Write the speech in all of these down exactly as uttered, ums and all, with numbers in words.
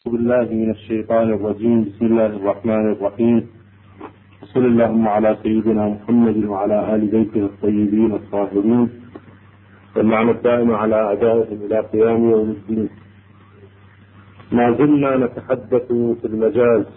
أعوذ بالله من الشيطان الرجيم. بسم الله الرحمن الرحيم. وصلى اللهم على سيدنا محمد وعلى آل بيته الطيبين الطاهرين واللعنة الدائمة على أعدائهم إلى قيام يوم الدين. ما زلنا نتحدث في المجاز،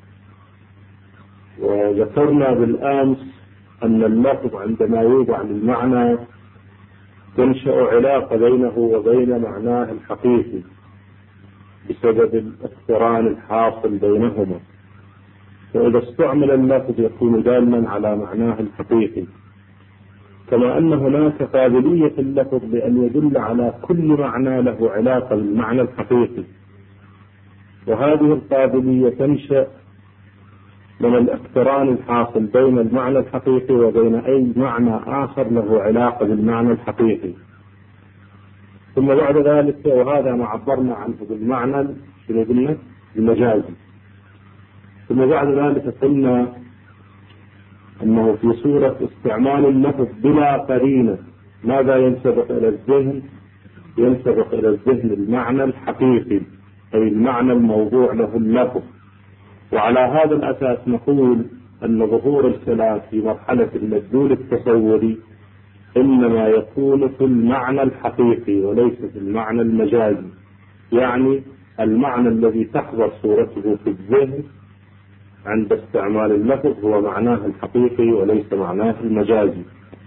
وذكرنا بالأمس أن اللفظ عندما يوضع للمعنى تنشأ علاقة بينه وبين معناه الحقيقي بسبب الاقتران الحاصل بينهما، فإذا استعمل اللفظ يكون دالا على معناه الحقيقي، كما أن هناك قابلية في اللفظ بأن يدل على كل معنى له علاقة بالمعنى الحقيقي، وهذه القابلية تنشأ من الاقتران الحاصل بين المعنى الحقيقي وبين أي معنى آخر له علاقة بالمعنى الحقيقي. ثم بعد ذلك، وهذا ما عبرنا عنه بالمعنى شنو قلنا المجازي، ثم بعد ذلك قلنا أنه في صورة استعمال اللفظ بلا قرينة ماذا ينسبق إلى الذهن؟ ينسبق إلى الذهن المعنى الحقيقي، أي المعنى الموضوع له اللفظ. وعلى هذا الأساس نقول أن ظهور الكلام في مرحلة المدلول التصوري إنما يكون في المعنى الحقيقي وليس في المعنى المجازي، يعني المعنى الذي تحضر صورته في الذهن عند استعمال اللفظ هو معناه الحقيقي وليس معناه المجازي.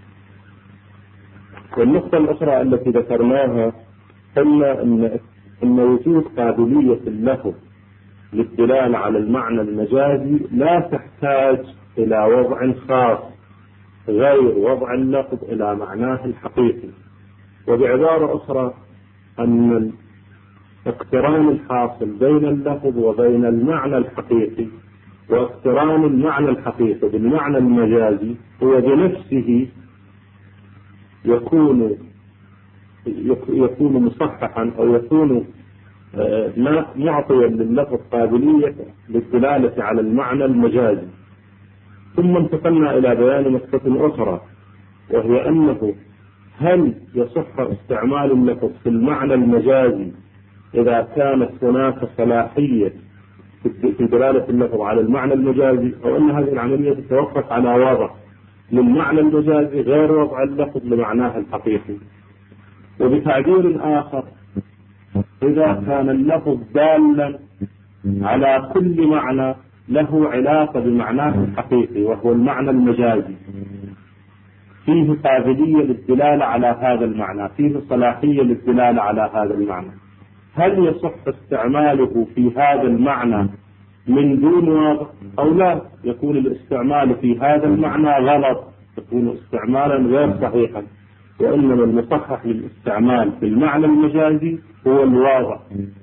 والنقطة الأخرى التي ذكرناها قلنا أن أن وجود قابلية اللفظ للدلالة على المعنى المجازي لا تحتاج إلى وضع خاص غير وضع اللفظ إلى معناه الحقيقي. وبعبارة أخرى أن الاقتران الحاصل بين اللفظ وبين المعنى الحقيقي واقتران المعنى الحقيقي بالمعنى المجازي هو بنفسه يكون يكون مصححا أو يكون معطيا لللفظ قابلية للدلالة على المعنى المجازي. ثم انتقلنا إلى بيان نقطة أخرى، وهي أنه هل يصح استعمال اللفظ في المعنى المجازي إذا كانت هناك صلاحية في دلالة اللفظ على المعنى المجازي، أو أن هذه العملية تتوقف على وضع للمعنى المجازي غير وضع اللفظ لمعناه الحقيقي. وبتعبير آخر، إذا كان اللفظ دالا على كل معنى له علاقة بمعناه الحقيقي وهو المعنى المجازي، فيه قابلية للدلالة على هذا المعنى، فيه صلاحية للدلالة على هذا المعنى، هل يصح استعماله في هذا المعنى من دون وضع أو لا؟ يكون الاستعمال في هذا المعنى غلط، يكون استعمالا غير صحيحا، وإنما المصحح للاستعمال في المعنى المجازي هو الواضع.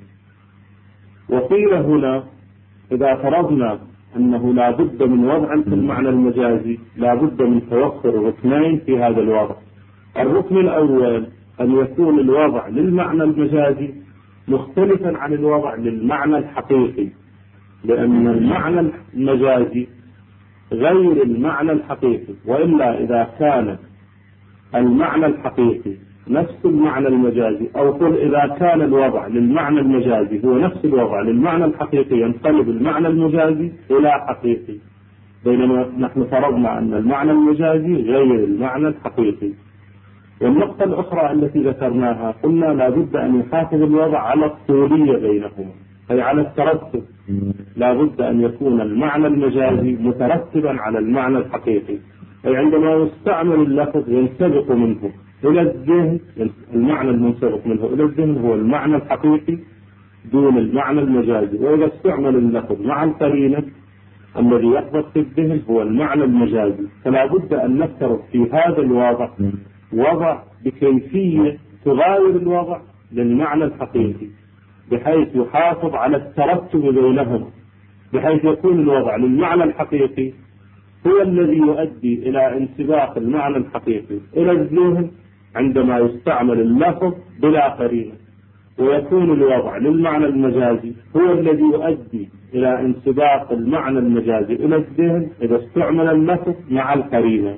وقيل هنا إذا فرضنا أنه لا بد من وضع في المعنى المجازي لا بد من توفر ركنين في هذا الوضع. الركن الأول أن يكون الوضع للمعنى المجازي مختلفا عن الوضع للمعنى الحقيقي، لأن المعنى المجازي غير المعنى الحقيقي، وإلا إذا كان المعنى الحقيقي نفس المعنى المجازي، أو قل إذا كان الوضع للمعنى المجازي هو نفس الوضع للمعنى الحقيقي ينقلب المعنى المجازي إلى حقيقي، بينما نحن فرضنا أن المعنى المجازي غير المعنى الحقيقي. والنقطة الأخرى التي ذكرناها قلنا لا بد أن يحافظ الوضع على الطولية بينهما، أي على الترتب، لا بد أن يكون المعنى المجازي مترتبا على المعنى الحقيقي، أي عندما يستعمل اللفظ ينسبق منه إلى الذهن، المعنى المنسبق منه إلى الذهن هو المعنى الحقيقي دون المعنى المجازي، وإذا استعمل اللفظ مع القرينة الذي يحدث في الذهن هو المعنى المجازي. فلا بد أن نفترض في هذا الوضع وضع بكيفية تغاير الوضع للمعنى الحقيقي، بحيث يحافظ على الترتب بينهما، بحيث يكون الوضع للمعنى الحقيقي هو الذي يؤدي إلى انسباق المعنى الحقيقي إلى الذهن عندما يستعمل اللفظ بلا قرينة، ويكون الوضع للمعنى المجازي هو الذي يؤدي إلى انسباق المعنى المجازي إلى الذهن إذا استعمل اللفظ مع القرينة.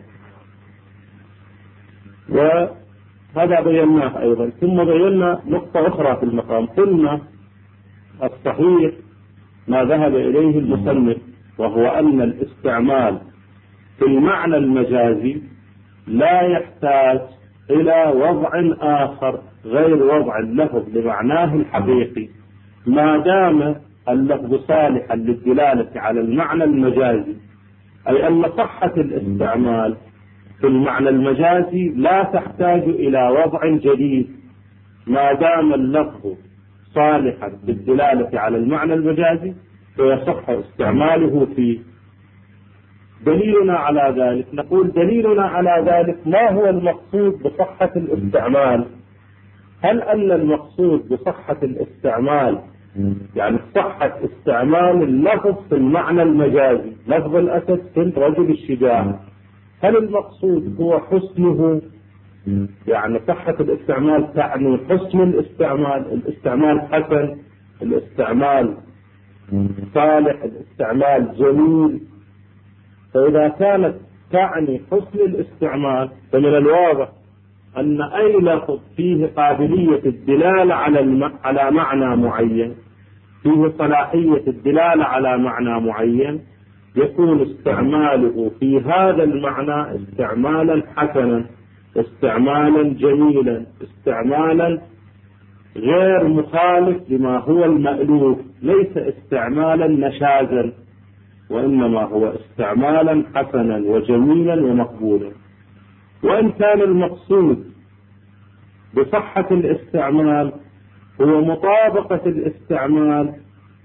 وهذا بيناه أيضا. ثم بينا نقطة أخرى في المقام، قلنا الصحيح ما ذهب إليه المصنف، وهو أن الاستعمال في المعنى المجازي لا يحتاج إلى وضع آخر غير وضع اللفظ لمعناه الحقيقي، ما دام اللفظ صالحا للدلالة على المعنى المجازي، أي أن صحة الاستعمال في المعنى المجازي لا تحتاج إلى وضع جديد ما دام اللفظ صالحا للدلالة على المعنى المجازي فيصح استعماله فيه. دليلنا على ذلك، نقول دليلنا على ذلك ما هو المقصود بصحة الاستعمال؟ هل أن المقصود بصحة الاستعمال يعني صحة استعمال اللفظ في المعنى المجازي، لفظ الأسد في الرجل الشجاع، هل المقصود هو حسنه؟ يعني صحة الاستعمال تعني حسن الاستعمال، الاستعمال حسن، الاستعمال صالح، الاستعمال جميل. فإذا كانت تعني حسن الاستعمال فمن الواضح أن أي لفظ فيه قابلية الدلالة على الم... على معنى معين، فيه صلاحية الدلالة على معنى معين، يكون استعماله في هذا المعنى استعمالا حسنا، استعمالا جميلا، استعمالا غير مخالف لما هو المألوف، ليس استعمالا نشازا، وإنما هو استعمالا حسنا وجميلا ومقبولا. وإن كان المقصود بصحة الاستعمال هو مطابقة الاستعمال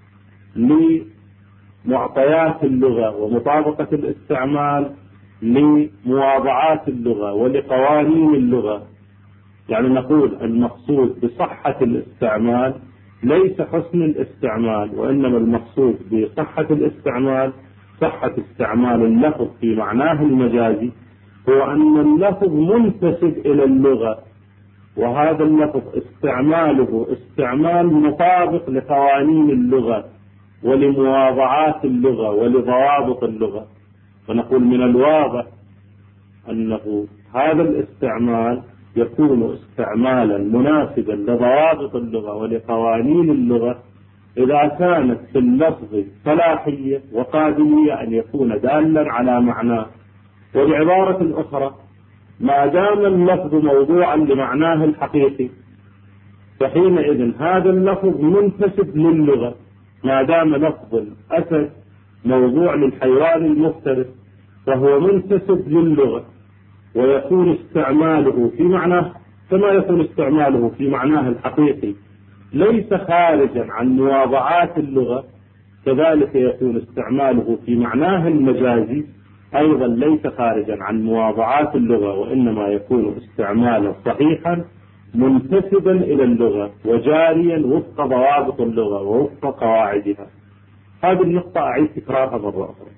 لمعطيات اللغة، ومطابقة الاستعمال لمواضعات اللغة ولقوانين اللغة، يعني نقول المقصود بصحة الاستعمال ليس حسن الاستعمال، وإنما المقصود بصحة الاستعمال صحة استعمال اللفظ في معناه المجازي، هو أن اللفظ منتسب إلى اللغة، وهذا اللفظ استعماله استعمال مطابق لقوانين اللغة ولمواضعات اللغة ولضوابط اللغة. فنقول من الواضح أنه هذا الاستعمال يكون استعمالا مناسبا لضوابط اللغة ولقوانين اللغة إذا كانت في اللفظ صلاحية وقابلية أن يكون دالا على معناه. وبعبارة أخرى، ما دام اللفظ موضوعا لمعناه الحقيقي فحينئذ هذا اللفظ منتسب للغة، ما دام لفظ الأسد موضوع للحيوان المفترس فهو منتسب للغة، ويكون استعماله في معناه كما يكون استعماله في معناه الحقيقي ليس خارجا عن مواضعات اللغة، كذلك يكون استعماله في معناه المجازي أيضا ليس خارجا عن مواضعات اللغة، وإنما يكون استعمالا صحيحا منتسبا إلى اللغة وجاريا وفق ضوابط اللغة ووفق قواعدها. هذه النقطة أعيد تكرارها مرة أخرى.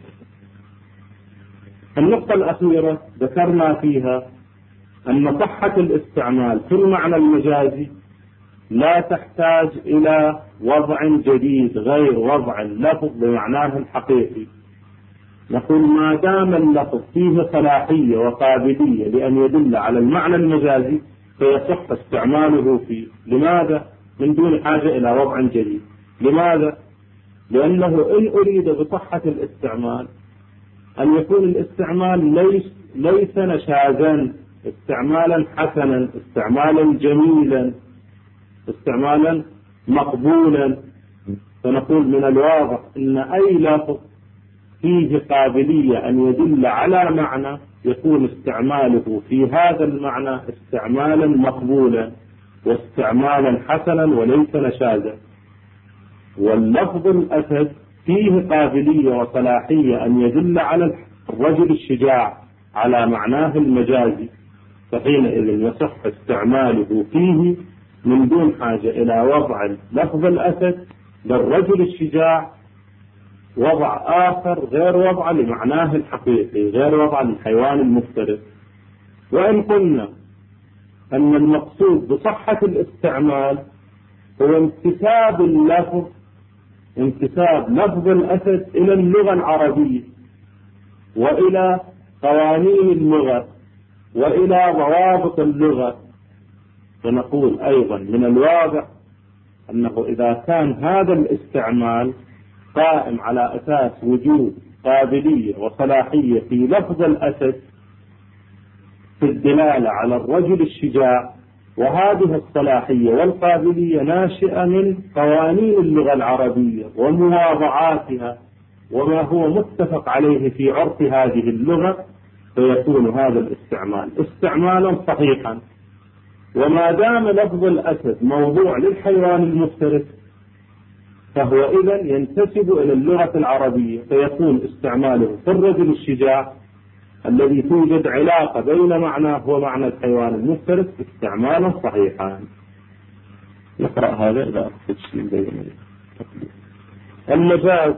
النقطة الأخيرة ذكرنا فيها أن صحة الاستعمال في المعنى المجازي لا تحتاج إلى وضع جديد غير وضع اللفظ بمعناه الحقيقي. نقول ما دام اللفظ فيه صلاحية وقابلية لأن يدل على المعنى المجازي فيصح استعماله فيه. لماذا؟ من دون حاجة إلى وضع جديد. لماذا؟ لأنه إن أريد بصحة الاستعمال أن يكون الاستعمال ليس, ليس نشازا، استعمالا حسنا، استعمالا جميلا، استعمالا مقبولا. فنقول من الواضح أن أي لفظ فيه قابلية أن يدل على معنى يكون استعماله في هذا المعنى استعمالا مقبولا واستعمالا حسنا وليس نشازا. واللفظ الأسد فيه قابلية وصلاحية أن يدل على الرجل الشجاع على معناه المجازي، فحينئذ يصح استعماله فيه من دون حاجة إلى وضع لفظ الأسد للرجل الشجاع وضع آخر غير وضع لمعناه الحقيقي، غير وضع للحيوان المفترس. وإن قلنا أن المقصود بصحة الاستعمال هو انتساب اللفظ، انتساب لفظ الأسد إلى اللغة العربية وإلى قوانين اللغة وإلى ضوابط اللغة، فنقول أيضا من الواضح أنه إذا كان هذا الاستعمال قائم على أساس وجود قابلية وصلاحية في لفظ الأسد في الدلالة على الرجل الشجاع، وهذه الصلاحية والقابلية ناشئة من قوانين اللغة العربية ومواضعاتها وما هو متفق عليه في عرف هذه اللغة، فيكون هذا الاستعمال استعمالا صحيحا. وما دام لفظ الأسد موضوع للحيوان المفترس فهو إذن ينتسب إلى اللغة العربية، فيكون استعماله في الرجل الشجاع الذي توجد علاقة بين معناه ومعنى الحيوان المفترس استعمالا صحيحا. نقرأ هذا إذا أخذ شيء بين المجاز.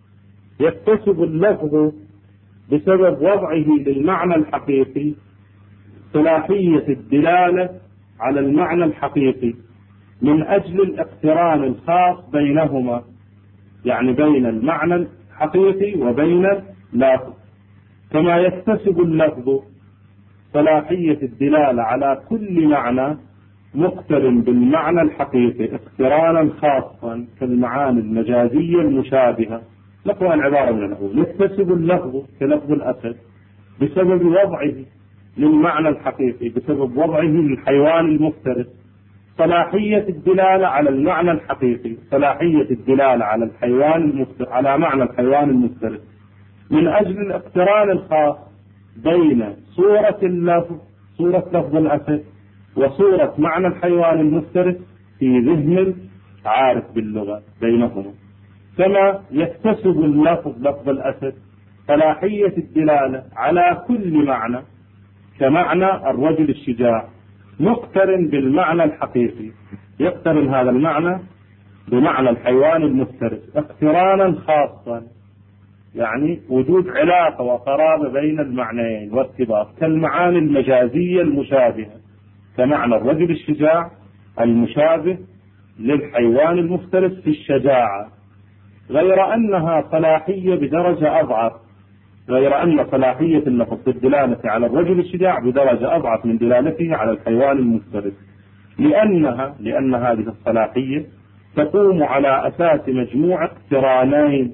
يكتسب اللفظ بسبب وضعه للمعنى الحقيقي صلاحية الدلالة على المعنى الحقيقي من أجل الاقتران الخاص بينهما، يعني بين المعنى الحقيقي وبين اللفظ. كما يكتسب اللفظ صلاحية الدلالة على كل معنى مقترن بالمعنى الحقيقي اقترانا خاصا كالمعاني المجازية المشابهة. نقرأ العبارة من الأول. يكتسب اللفظ كلفظ الأسد بسبب وضعه للمعنى الحقيقي، بسبب وضعه للحيوان المفترس صلاحية الدلالة على المعنى الحقيقي، صلاحية الدلالة على الحيوان المفترس على معنى الحيوان المفترس من أجل الاقتران الخاص بين صورة اللفظ صورة لفظ الأسد وصورة معنى الحيوان المفترس في ذهن عارف باللغة بينهما. كما يكتسب اللفظ لفظ الأسد صلاحية الدلالة على كل معنى كمعنى الرجل الشجاع مقترن بالمعنى الحقيقي، يقترن هذا المعنى بمعنى الحيوان المفترس اقترانا خاصا، يعني وجود علاقة وقرابة بين المعنيين وارتباط كالمعاني المجازية المشابهة كمعنى الرجل الشجاع المشابه للحيوان المفترس في الشجاعة، غير أنها صلاحية بدرجة أضعف، غير أن صلاحية اللفظ في الدلالة على الرجل الشجاع بدرجة أضعف من دلالته على الحيوان المفترس، لأنها لأن هذه الصلاحية تقوم على أساس مجموعة اقترانين.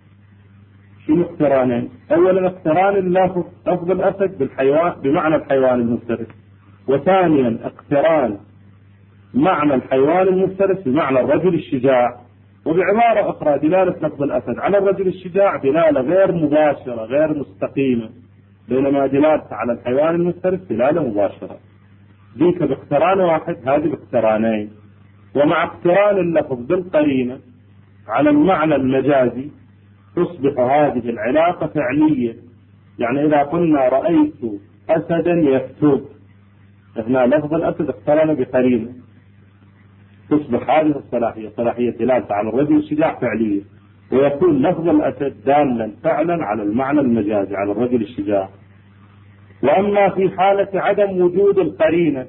شنو اقترانين؟ أولا اقتران اللفظ لفظ الأسد بالحيوان بمعنى الحيوان المفترس، وثانيا اقتران معنى الحيوان المفترس بمعنى الرجل الشجاع. وبعبارة أخرى دلالة لفظ الأسد على الرجل الشجاع دلالة غير مباشرة غير مستقيمة، بينما دلالة على الحيوان المفترس دلالة مباشرة. ذيك باقتران واحد، هذه باقترانين. ومع اقتران اللفظ بالقرينة على المعنى المجازي تصبح هذه العلاقة فعلية. يعني إذا قلنا رأيت أسدا يكتب، هنا لفظ الأسد اقترن بقرينة، تصبح هذه الصلاحية صلاحية دلالة على الرجل الشجاع فعلية، ويكون لفظ الأسد دالا فعلا على المعنى المجازي على الرجل الشجاع. وأما في حالة عدم وجود القرينة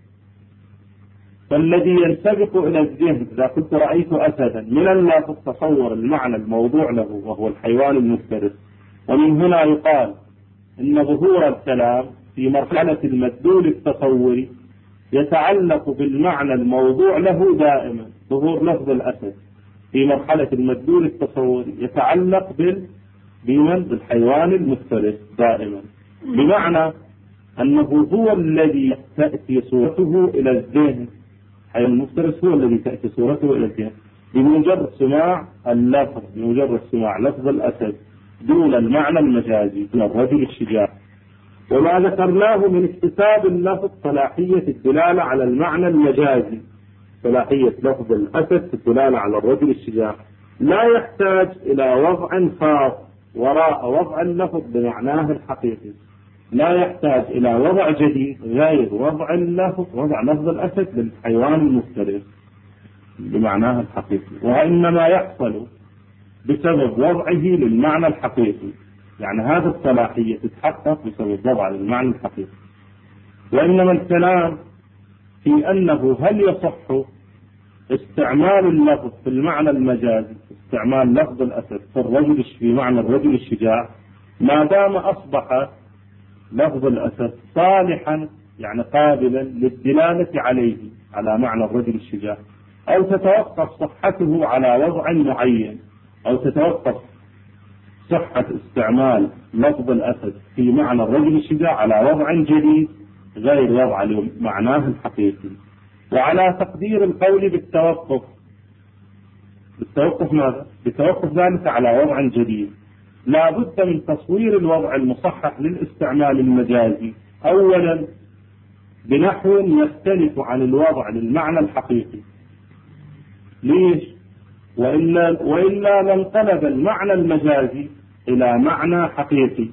فالذي ينسبق إلى الذهن إذا كنت رأيت أسدا من اللفظ تصور المعنى الموضوع له وهو الحيوان المفترس. ومن هنا يقال إن ظهور الكلام في مرحلة المدلول التصوري يتعلق بالمعنى الموضوع له دائما. ظهور لفظ الأسد في مرحلة المدلول التصوري يتعلق بمن بالحيوان المفترس دائما، بمعنى أنه هو الذي تأتي صورته إلى الذهن. الحيوان المفترس هو الذي تأتي صورته إلى الذهن بمجرد سماع اللفظ، بمجرد سماع لفظ الأسد دون المعنى المجازي من الرجل الشجاع. وما ذكرناه من اكتساب اللفظ صلاحية الدلالة على المعنى المجازي، صلاحية لفظ الأسد في الدلالة على الرجل الشجاع لا يحتاج إلى وضع خاص وراء وضع اللفظ بمعناه الحقيقي، لا يحتاج إلى وضع جديد غير وضع اللفظ وضع لفظ الأسد للحيوان المفترس بمعناه الحقيقي، وإنما يحصل بسبب وضعه للمعنى الحقيقي. يعني هذه الصلاحية تتحقق بسبب وضع للمعنى الحقيقي. وإنما الكلام في أنه هل يصح استعمال اللفظ في المعنى المجازي، استعمال لفظ الأسد في الرجل في معنى الرجل الشجاع ما دام أصبح لفظ الأسد صالحا يعني قابلا للدلالة عليه على معنى الرجل الشجاع، أو تتوقف صحته على وضع معين، أو تتوقف صحة استعمال لفظ الأسد في معنى الرجل الشجاع على وضع جديد غير وضع معناه الحقيقي. وعلى تقدير القول بالتوقف، بالتوقف ماذا؟ بتوقف ذلك على وضع جديد. لا بد من تصوير الوضع المصحح للاستعمال المجازي أولا بنحو يختلف عن الوضع للمعنى الحقيقي. ليش؟ وإلا, وإلا لانقلب المعنى المجازي إلى معنى حقيقي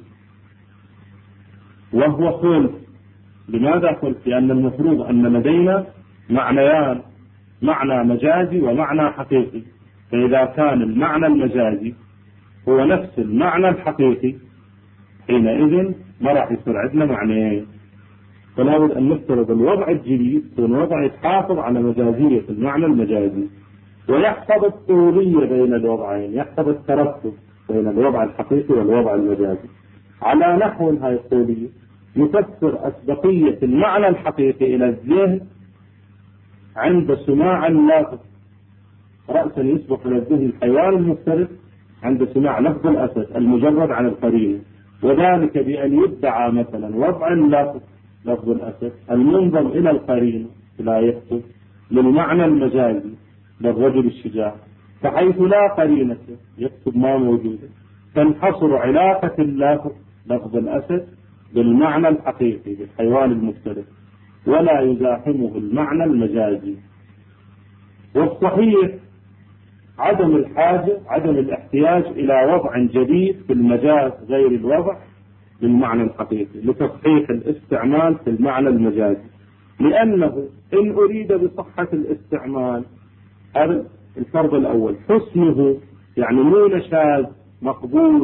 وهو خلف. لماذا خلف؟ لأن المفروض أن لدينا معنيان، معنى مجازي ومعنى حقيقي. فإذا كان المعنى المجازي هو نفس المعنى الحقيقي حينئذ ما راح يصير عندنا معنيين. فلا بد أن نفترض الوضع الجديد يكون وضع يحافظ على مجازية المعنى المجازي ويحفظ الطولية بين الوضعين، يحفظ الترتب بين الوضع الحقيقي والوضع المجازي. على نحو هاي الطولية يفسر أسبقية المعنى الحقيقي إلى الذهن عند سماع اللفظ، رأسا يسبق إلى الذهن الحيوان المفترس عند سماع لفظ الأسد المجرد عن القرينة، وذلك بأن يدعى مثلا وضع اللفظ لفظ الأسد المنضم إلى القرينة لا يكتب للمعنى المجازي للرجل الشجاع، فحيث لا قرينة يكتب ما موجودة، تنحصر علاقة اللفظ لفظ الأسد بالمعنى الحقيقي بالحيوان المفترس ولا يزاحمه المعنى المجازي. والصحيح عدم الحاجة عدم الاحتياج إلى وضع جديد في المجاز غير الوضع بالمعنى الحقيقي لتصحيح الاستعمال في المعنى المجازي، لأنه إن أريد بصحة الاستعمال هذا الفرض الأول حسنه، يعني مو نشاز مقبول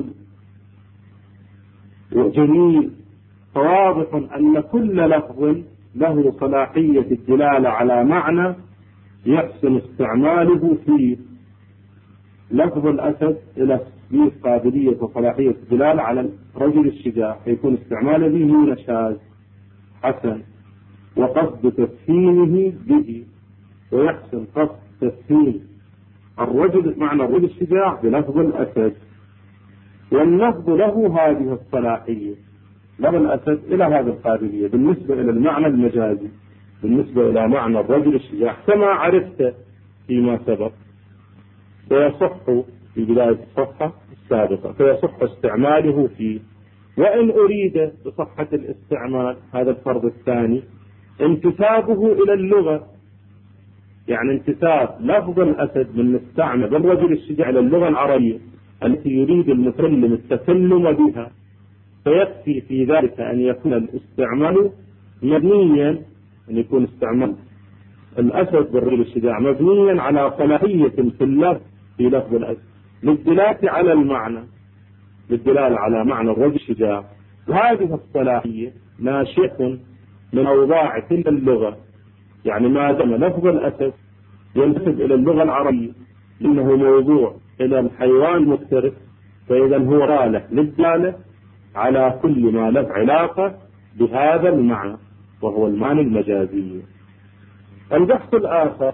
وجميل، فواضح أن كل لفظ له صلاحية الدلالة على معنى يحسن استعماله فيه. لفظ الأسد إلى قابلية وصلاحية الدلالة على الرجل الشجاع يكون استعماله به نشاز حسن وقصد تفهيمه به، ويحسن قصد تفهيم الرجل معنى الرجل الشجاع بلفظ الأسد، واللفظ له هذه الصلاحية لفظ الأسد إلى هذه القابلية بالنسبة إلى المعنى المجازي بالنسبة إلى معنى الرجل الشجاع كما عرفت فيما سبق. فيصح في بداية الصفحة السابقة فيصح استعماله فيه. وإن أريد بصحة الاستعمال هذا الفرض الثاني انتسابه إلى اللغة، يعني انتساب لفظ الأسد من نستعمل بالرجل الشجاع إلى اللغة العربية التي يريد المتكلم التكلم بها، فيكفي في ذلك أن يكون الاستعمال مبنيا، أن يكون استعمال الأسد بالرجل الشجاع مبنيا على صلاحية في اللفظ في لفظ الأسد للدلالة على المعنى للدلالة على معنى الرجل الشجاع. وهذه الصلاحية ناشئة من أوضاع تلك اللغة، يعني ما دام لفظ الأسد ينسب إلى اللغة العربية إنه موضوع إلى الحيوان المفترس، فإذا هو صالح للدلالة على كل ما له علاقة بهذا المعنى وهو المعنى المجازي. البحث الآخر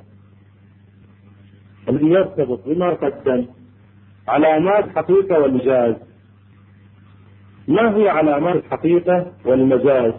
الذي يرتبط بما قدم علامات الحقيقة والمجاز. ما هي علامات الحقيقة والمجاز؟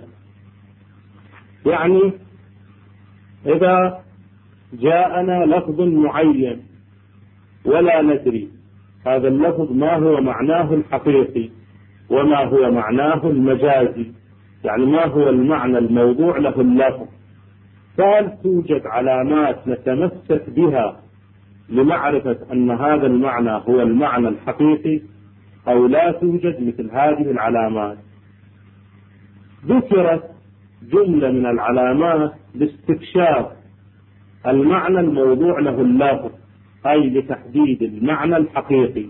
يعني إذا جاءنا لفظ معين ولا ندري هذا اللفظ ما هو معناه الحقيقي وما هو معناه المجازي، يعني ما هو المعنى الموضوع له اللفظ، فهل توجد علامات نتمسك بها لمعرفة أن هذا المعنى هو المعنى الحقيقي أو لا توجد مثل هذه العلامات؟ ذكرت جملة من العلامات لاستكشاف المعنى الموضوع له اللفظ، أي لتحديد المعنى الحقيقي.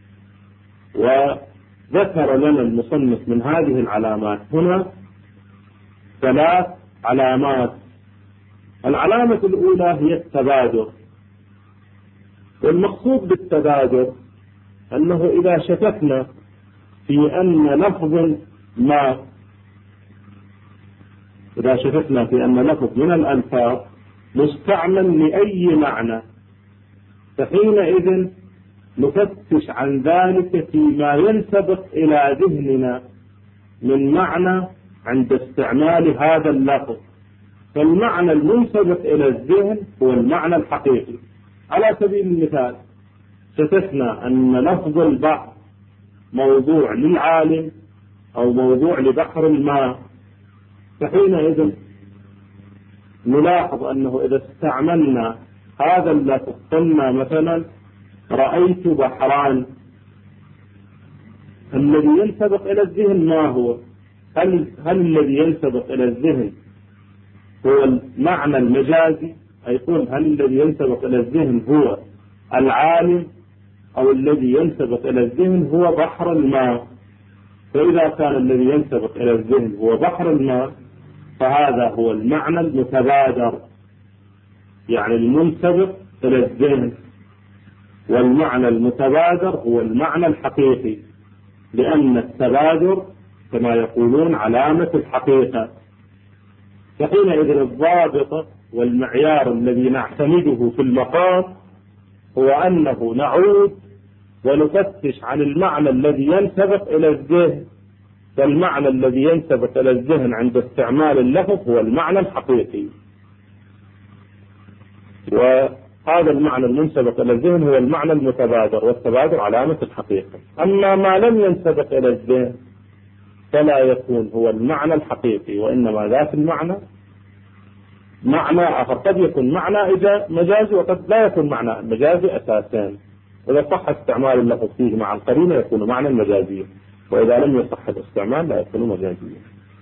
وذكر لنا المصنف من هذه العلامات هنا ثلاث علامات. العلامة الأولى هي التبادر، والمقصود بالتبادر أنه إذا شككنا في أن لفظ ما إذا شككنا في أن لفظ من الألفاظ مستعمل لأي معنى، فحينئذ نفتش عن ذلك فيما ينسبق إلى ذهننا من معنى عند استعمال هذا اللفظ. فالمعنى المنسبق إلى الذهن هو المعنى الحقيقي. على سبيل المثال ستثنى أن لفظ البحر موضوع للعالم أو موضوع لبحر الماء، فحينئذ نلاحظ أنه إذا استعملنا هذا اللفظ قلنا مثلا رأيت بحران، الذي ينسبق إلى الذهن ما هو؟ هل, هل الذي ينسبق إلى الذهن هو المعنى المجازي؟ يقول هل الذي ينسبق إلى الذهن هو العالم أو الذي ينسبق إلى الذهن هو بحر الماء؟ فإذا كان الذي ينسبق إلى الذهن هو بحر الماء فهذا هو المعنى المتبادر، يعني المنسبق إلى الذهن، والمعنى المتبادر هو المعنى الحقيقي، لأن التبادر كما يقولون علامة الحقيقة. فحينئذ الضابط والمعيار الذي نعتمده في المقام هو أنه نعود ونفتش عن المعنى الذي ينسبق إلى الذهن، فالمعنى الذي ينسبق إلى الذهن عند استعمال اللفظ هو المعنى الحقيقي، وهذا المعنى المنسبق إلى الذهن هو المعنى المتبادر، والتبادر علامة الحقيقة. أما ما لم ينسبق إلى الذهن فلا يكون هو المعنى الحقيقي، وإنما ذات المعنى معنى آخر، قد يكون معنى مجازي وقد لا يكون معنى مجازي أساسا. إذا صح استعمال اللفظ فيه مع القرينة يكون معنى مجازيا، وإذا لم يصح الاستعمال لا يكون مجازيا.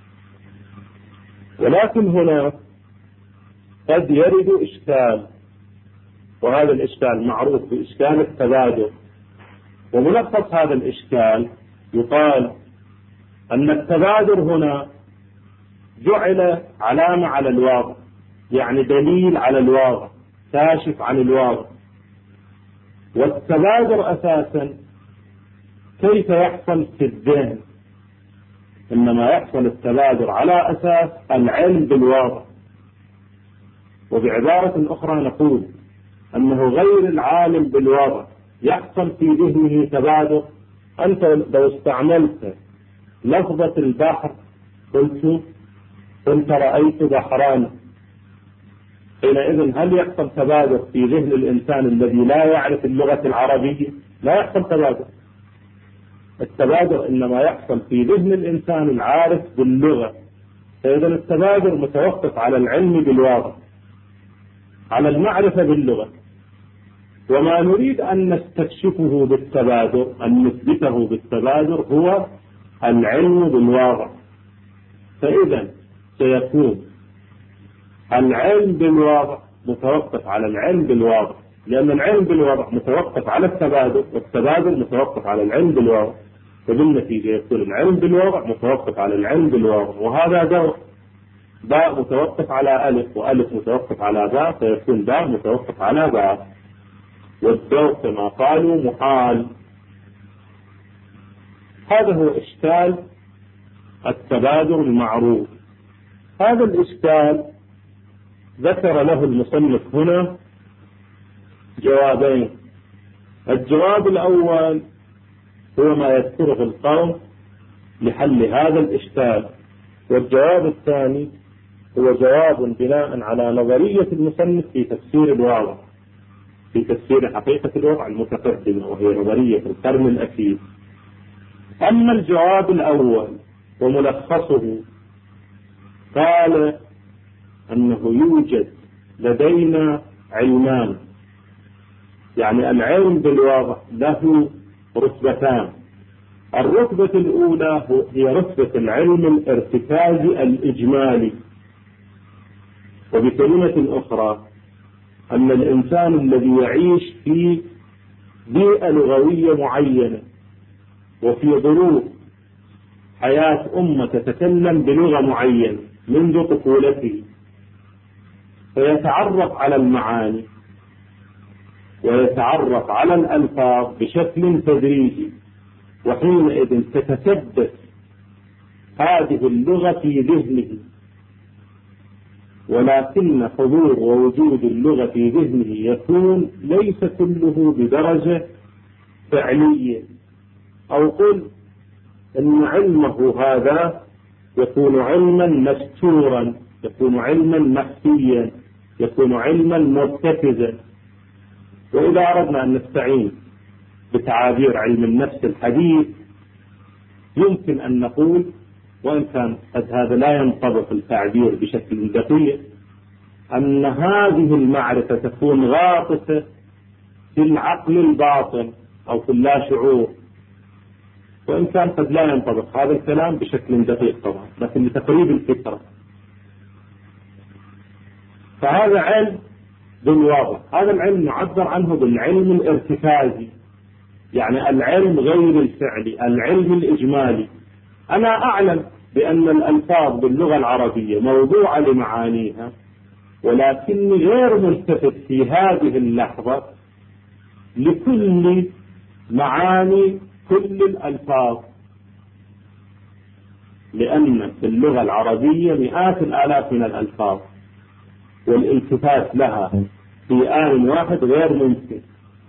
ولكن هنا قد يرد إشكال، وهذا الإشكال معروف بإشكال التبادر. وملخص هذا الإشكال يقال أن التبادر هنا جعل علامة على الواقع، يعني دليل على الواقع، كاشف عن الواقع. والتبادر أساسا كيف يحصل في الذهن؟ إنما يحصل التبادر على أساس العلم بالواقع. وبعبارة أخرى نقول أنه غير العالم بالواقع يحصل في ذهنه تبادر. أنت لو استعملت لفظة البحر قلت قلت رأيت بحران، حينئذ هل يحصل تبادر في ذهن الإنسان الذي لا يعرف اللغة العربية؟ لا يحصل تبادر. التبادر إنما يحصل في ذهن الإنسان العارف باللغة. فإذا التبادر متوقف على العلم بالواقع، على المعرفة باللغة. وما نريد أن نستكشفه بالتبادر، أن نثبته بالتبادر، هو العلم بالواقع. فإذا سيكون العلم بالواقع متوقف على العلم بالواقع، لأن العلم بالواقع متوقف على التبادر، والتبادر متوقف على العلم بالواقع. فبالنتيجة يكون العلم بالواقع متوقف على العلم بالواقع، وهذا دور. باء متوقف على ألف، وألف متوقف على باء، فيكون باء متوقف على باء، والدور كما قالوا محال. هذا هو إشكال التبادر المعروف. هذا الإشكال ذكر له المصنف هنا جوابين. الجواب الأول هو ما يذكره القوم لحل هذا الإشكال، والجواب الثاني هو جواب بناء على نظرية المصنف في تفسير الواقع، في تفسير حقيقة الواقع المتقدمة، وهي نظرية القرن الأخير. أما الجواب الأول وملخصه قال أنه يوجد لدينا علمان، يعني العلم بالواقع له رتبتان. الرتبة الأولى هي رتبة العلم الارتكازي الإجمالي، وبكلمة أخرى أن الإنسان الذي يعيش في بيئة لغوية معينة وفي ظروف حياة أمة تتكلم بلغة معينة منذ طفولته، فيتعرف على المعاني ويتعرف على الألفاظ بشكل تدريجي، وحينئذ تتثبت هذه اللغة في ذهنه، ولكن حضور ووجود اللغة في ذهنه يكون ليس كله بدرجة فعلية. أو قل أن علمه هذا يكون علما مستورا، يكون علما مخفيا، يكون علما مرتكزا. وإذا أردنا أن نستعين بتعابير علم النفس الحديث يمكن أن نقول، وإن كان قد هذا لا ينطبق التعبير بشكل دقيق، أن هذه المعرفة تكون غاطسة في العقل الباطن أو في اللاشعور، وإن كان قد لا ينطبق هذا الكلام بشكل دقيق طبعا، لكن لتقريب الفكرة. فهذا علم بالواضح، هذا العلم نعبر عنه بالعلم الارتكازي، يعني العلم غير الفعلي، العلم الإجمالي. أنا أعلم بأن الألفاظ باللغة العربية موضوعة لمعانيها، ولكني غير ملتفت في هذه اللحظة لكل معاني كل الألفاظ، لأن في اللغة العربية مئات الآلاف من الألفاظ، والالتفات لها في آن واحد غير ممكن.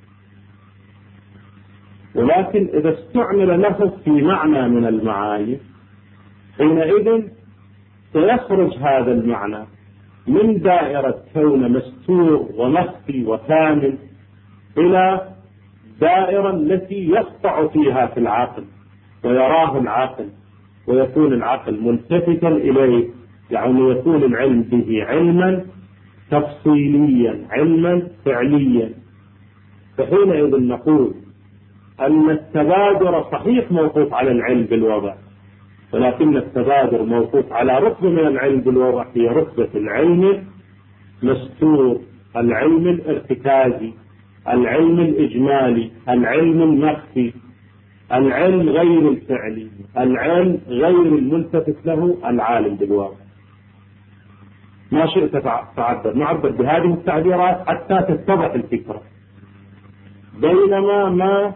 ولكن إذا استعمل لفظ في معنى من المعاني حينئذ سيخرج هذا المعنى من دائرة كون مستور ومخفي وكامل إلى دائرة التي يقطع فيها في العقل ويراه العقل ويكون العقل ملتفتا إليه، يعني يكون العلم به علما تفصيليا، علما فعليا. فحينئذ نقول أن التبادر صحيح موقوف على العلم بالوضع، ولكن التبادر موقوف على رتبة من العلم بالوضع، هي رتبة العلم مستور، العلم الارتكازي، العلم الإجمالي، العلم المخفي، العلم غير الفعلي، العلم غير الملتفت له، العالم بالواقع. ما شئت تعبر، نعبر بهذه التعبيرات حتى تتضح الفكرة. بينما ما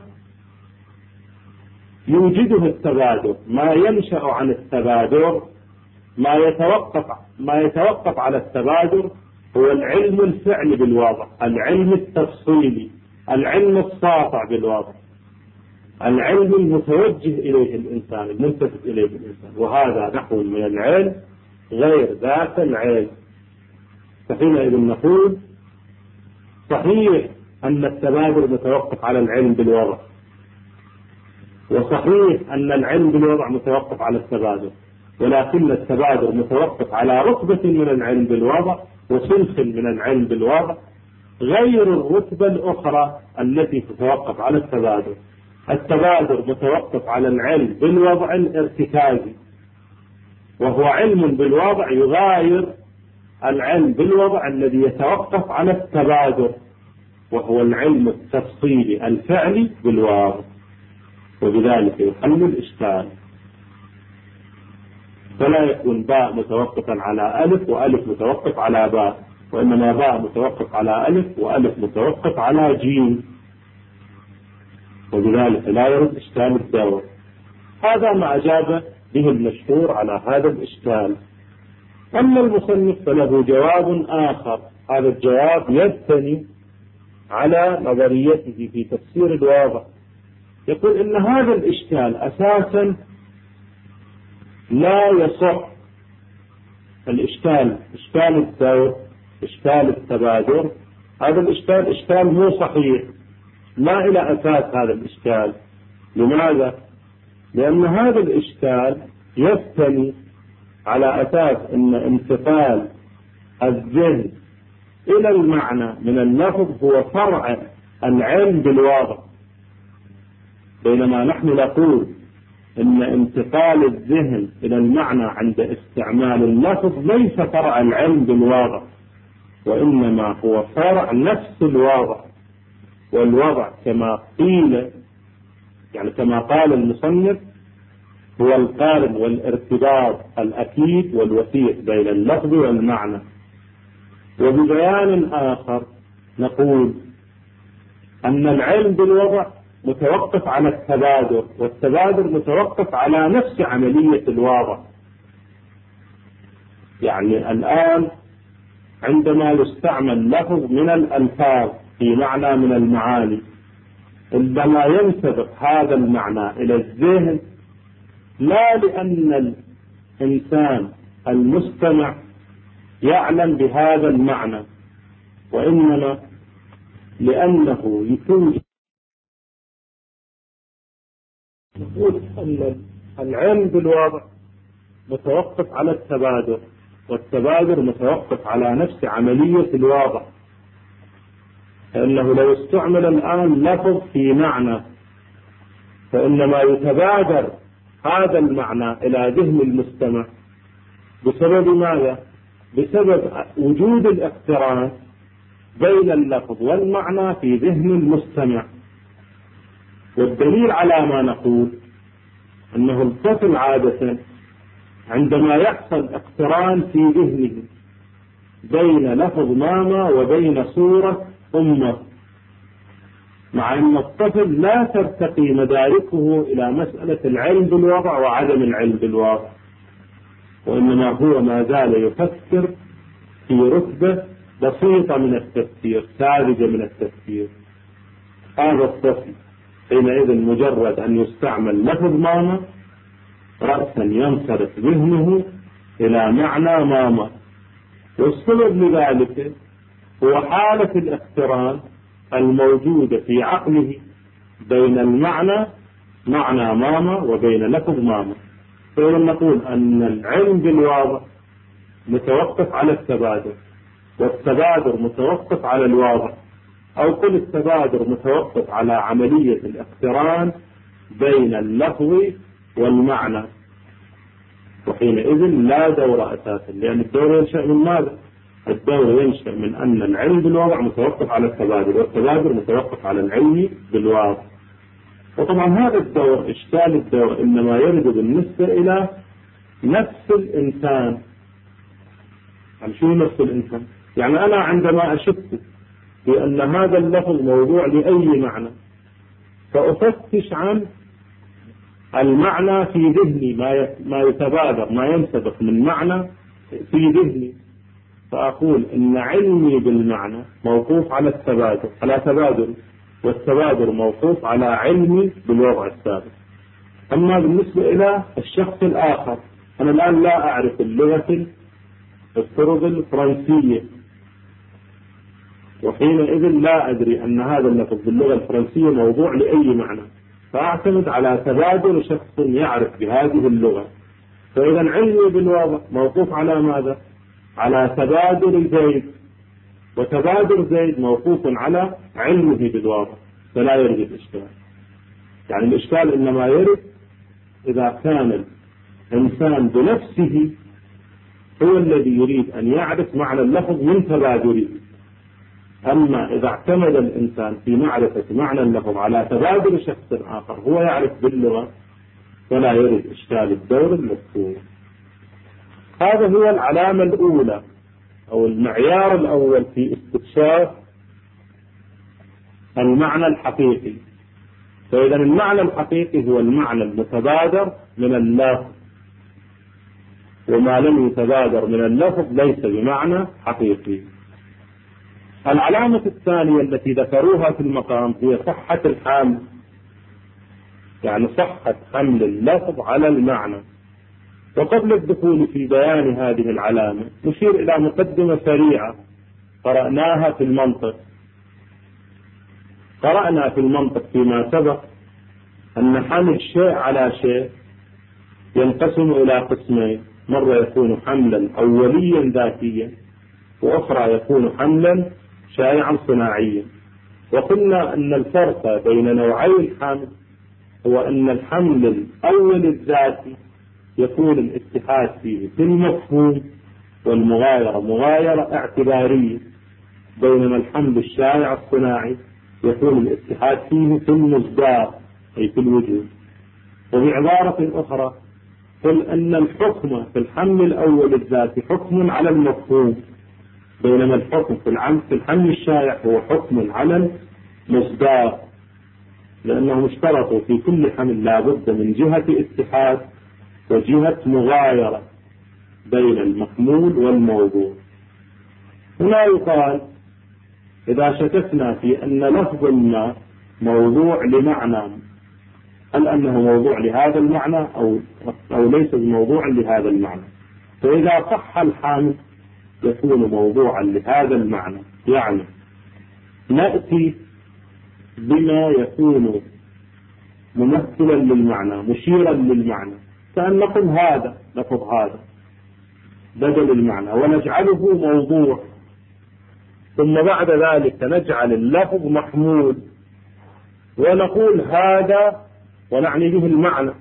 يوجده التبادر، ما ينشأ عن التبادر، ما يتوقف ما يتوقف على التبادر هو العلم الفعلي بالواضح، العلم التفصيلي، العلم الساطع بالواضح، العلم المتوجه إليه الإنسان، الملتفت إليه الإنسان، وهذا نحو من العلم غير ذات العلم. فحينئذ نقول صحيح أن التبادر متوقف على العلم بالوضع، وصحيح أن العلم بالوضع متوقف على التبادر، ولكن التبادر متوقف على رتبة من العلم بالوضع وصنف من العلم بالوضع غير الرتبة الأخرى التي تتوقف على التبادر. التبادر متوقف على العلم بالوضع الارتكازي، وهو علم بالوضع يغاير العلم بالوضع الذي يتوقف على التبادر، وهو العلم التفصيلي الفعلي بالوضع. وبذلك يحل الإشكال، فلا يكون باء متوقفا على ألف وألف متوقف على باء، وإنما باء متوقف على ألف وألف متوقف على جيم، وبذلك لا يرد إشكال الدور. هذا ما أجاب به المشهور على هذا الإشكال. أما المصنف فله جواب آخر، هذا الجواب يبتني على نظريته في تفسير الواضح. يقول إن هذا الإشكال أساسا لا يصح، الإشكال إشكال الدور، إشكال التبادر، هذا الإشكال إشكال مو صحيح، ما إلى أساس هذا الإشكال. لماذا؟ لأن هذا الإشكال يبتني على أساس أن انتقال الذهن إلى المعنى من اللفظ هو فرع العلم بالواضح، بينما نحن نقول إن انتقال الذهن إلى المعنى عند استعمال اللفظ ليس فرع العلم بالواضح، وإنما هو فرع نفس الواضح. والوضع كما قيل، يعني كما قال المصنف، هو القارن والارتباط الأكيد والوثيق بين اللفظ والمعنى. وببيان آخر نقول أن العلم بالوضع متوقف على التبادر، والتبادر متوقف على نفس عملية الواضع. يعني الآن عندما يستعمل لفظ من الألفاظ في معنى من المعاني، عندما ينسبق هذا المعنى إلى الذهن لا لأن الإنسان المستمع يعلم بهذا المعنى، وإنما لأنه يكون يقول أن العلم بالوضع متوقف على التبادر، والتبادر متوقف على نفس عملية الوضع، فإنه لو استعمل الآن لفظ في معنى فإنما يتبادر هذا المعنى إلى ذهن المستمع بسبب ماذا؟ بسبب وجود الاقتران بين اللفظ والمعنى في ذهن المستمع. والدليل على ما نقول أنه الطفل عادة عندما يحصل اقتران في ذهنه بين لفظ ماما وبين صورة أمه، مع أن الطفل لا ترتقي مداركه إلى مسألة العلم بالوضع وعدم العلم بالوضع، وإنما هو ما زال يفكر في رتبة بسيطة من التفكير، ساذجة من التفكير. هذا الطفل حينئذ مجرد أن يستعمل لفظ ماما رأسا ينصرف ذهنه إلى معنى ماما، والسبب لذلك هو حالة الاقتران الموجودة في عقله بين المعنى معنى ماما وبين لفظ ماما. فإذا نقول أن العلم بالواضع متوقف على التبادر، والتبادر متوقف على الواضع، أو كل التبادر متوقف على عملية الاقتران بين اللفظ والمعنى، وحينئذ لا دور أساسا، لأن الدور ينشأ من ماذا؟ الدور ينشأ من أن العلم بالوضع متوقف على التبادر، والتبادر متوقف على العلم بالواضع. وطبعا هذا الدور إشكال الدور إنما يرد بالنسبة إلى نفس الإنسان. يعني شو نفس الإنسان؟ يعني أنا عندما أشك بأن هذا اللفظ موضوع لأي معنى فأفتش عن المعنى في ذهني، ما ما يتبادر ما ينسبق من معنى في ذهني، فأقول إن علمي بالمعنى موقوف على التبادر على تبادر والتبادر موقوف على علمي بالوضع السابق. أما بالنسبة إلى الشخص الآخر، أنا الآن لا أعرف اللغة الفرض الفرنسية، وحينئذ لا أدري أن هذا اللفظ باللغة الفرنسية موضوع لأي معنى، فأعتمد على تبادل شخص يعرف بهذه اللغة. فإذا علمي بالوضع موقوف على ماذا؟ على تبادل زيد، وتبادل زيد موقوف على علمه بالوضع، فلا يرد الإشكال. يعني الإشكال إنما يرد إذا كان الإنسان بنفسه هو الذي يريد أن يعرف معنى اللفظ من تبادله. أما إذا اعتمد الإنسان في معرفة معنى اللفظ على تبادل شخص آخر هو يعرف باللغة، فلا يرد إشكال الدور المذكور. هذا هو العلامة الأولى أو المعيار الأول في استكشاف المعنى الحقيقي. فإذا المعنى الحقيقي هو المعنى المتبادر من اللفظ، وما لم يتبادر من اللفظ ليس بمعنى حقيقي. العلامة الثانية التي ذكروها في المقام هي صحة الحمل، يعني صحة حمل اللفظ على المعنى. وقبل الدخول في بيان هذه العلامة نشير إلى مقدمة سريعة قرأناها في المنطق. قرأنا في المنطق فيما سبق أن حمل شيء على شيء ينقسم إلى قسمين، مرة يكون حملا أوليا ذاتيا، وأخرى يكون حملا شائعا صناعيا. وقلنا أن الفرق بين نوعي الحمل هو أن الحمل الأول الذاتي يكون الاتحاد فيه في المفهوم والمغايرة مغايرة اعتبارية، بينما الحمل الشائع الصناعي يكون الاتحاد فيه في المصداق أي في الوجود. وبعبارة أخرى قل أن الحكم في الحمل الأول الذاتي حكم على المفهوم، بينما الحكم في الحمل الشائع هو حكم على المصداق، لأنهم اشترطوا في كل حمل لا بد من جهة اتحاد وجهة مغايرة بين المحمول والموضوع. هنا يقال إذا شككنا في أن لفظ ما موضوع لمعنى، هل أنه موضوع لهذا المعنى أو أو ليس موضوعا لهذا المعنى، فإذا صح الحامل يكون موضوعا لهذا المعنى. يعني نأتي بما يكون ممثلا للمعنى مشيرا للمعنى، كأن نقول هذا لفظ هذا بدل المعنى ونجعله موضوع، ثم بعد ذلك نجعل اللفظ محمول ونقول هذا ونعني به المعنى،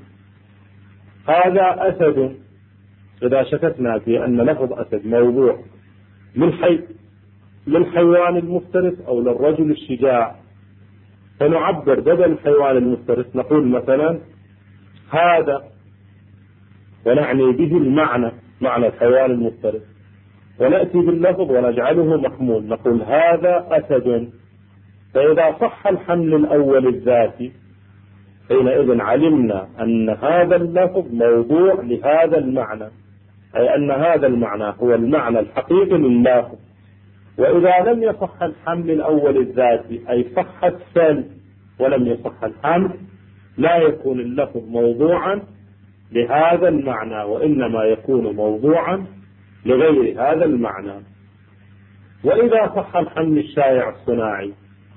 هذا أسد. إذا شككنا في أن لفظ أسد موضوع للحي للحيوان المفترس أو للرجل الشجاع، فنعبر بدل الحيوان المفترس نقول مثلا هذا ونعني به المعنى، معنى الحيوان المفترس، ونأتي باللفظ ونجعله محمول نقول هذا أسد. فإذا صح الحمل الأول الذاتي حينئذ علمنا أن هذا اللفظ موضوع لهذا المعنى، أي أن هذا المعنى هو المعنى الحقيقي لللفظ. وإذا لم يصح الحمل الأول الذاتي أي صح السل ولم يصح الحمل، لا يكون اللفظ موضوعا لهذا المعنى، وإنما يكون موضوعا لغير هذا المعنى. وإذا صح الحمل الشائع الصناعي،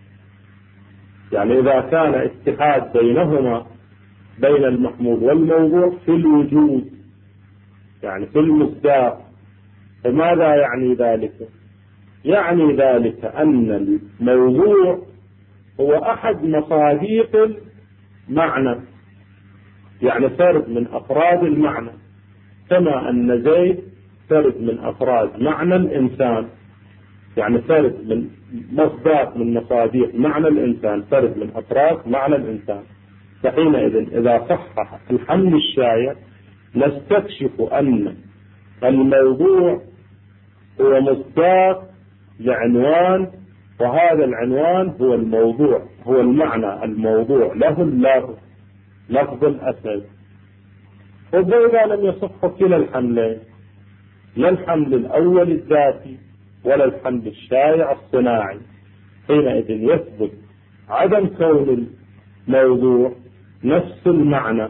يعني إذا كان اتحاد بينهما بين المحمول والموضوع في الوجود، يعني في المصداق، فماذا يعني ذلك؟ يعني ذلك أن الموضوع هو أحد مصاديق المعنى، يعني فرد من أفراد المعنى، كما أن زيد فرد من أفراد معنى الإنسان، يعني فرد من مصداق من مصاديق معنى الإنسان، فرد من أفراد معنى الإنسان. فحينئذ إذا صح الحمل الشائع نستكشف أن الموضوع هو مصداق لعنوان، وهذا العنوان هو الموضوع، هو المعنى الموضوع له اللفظ، لفظ الأسد. وإذا لم يصح كلا الحملين، لا الحمل الأول الذاتي ولا الحمل الشائع الصناعي، حينئذ يثبت عدم كون الموضوع نفس المعنى،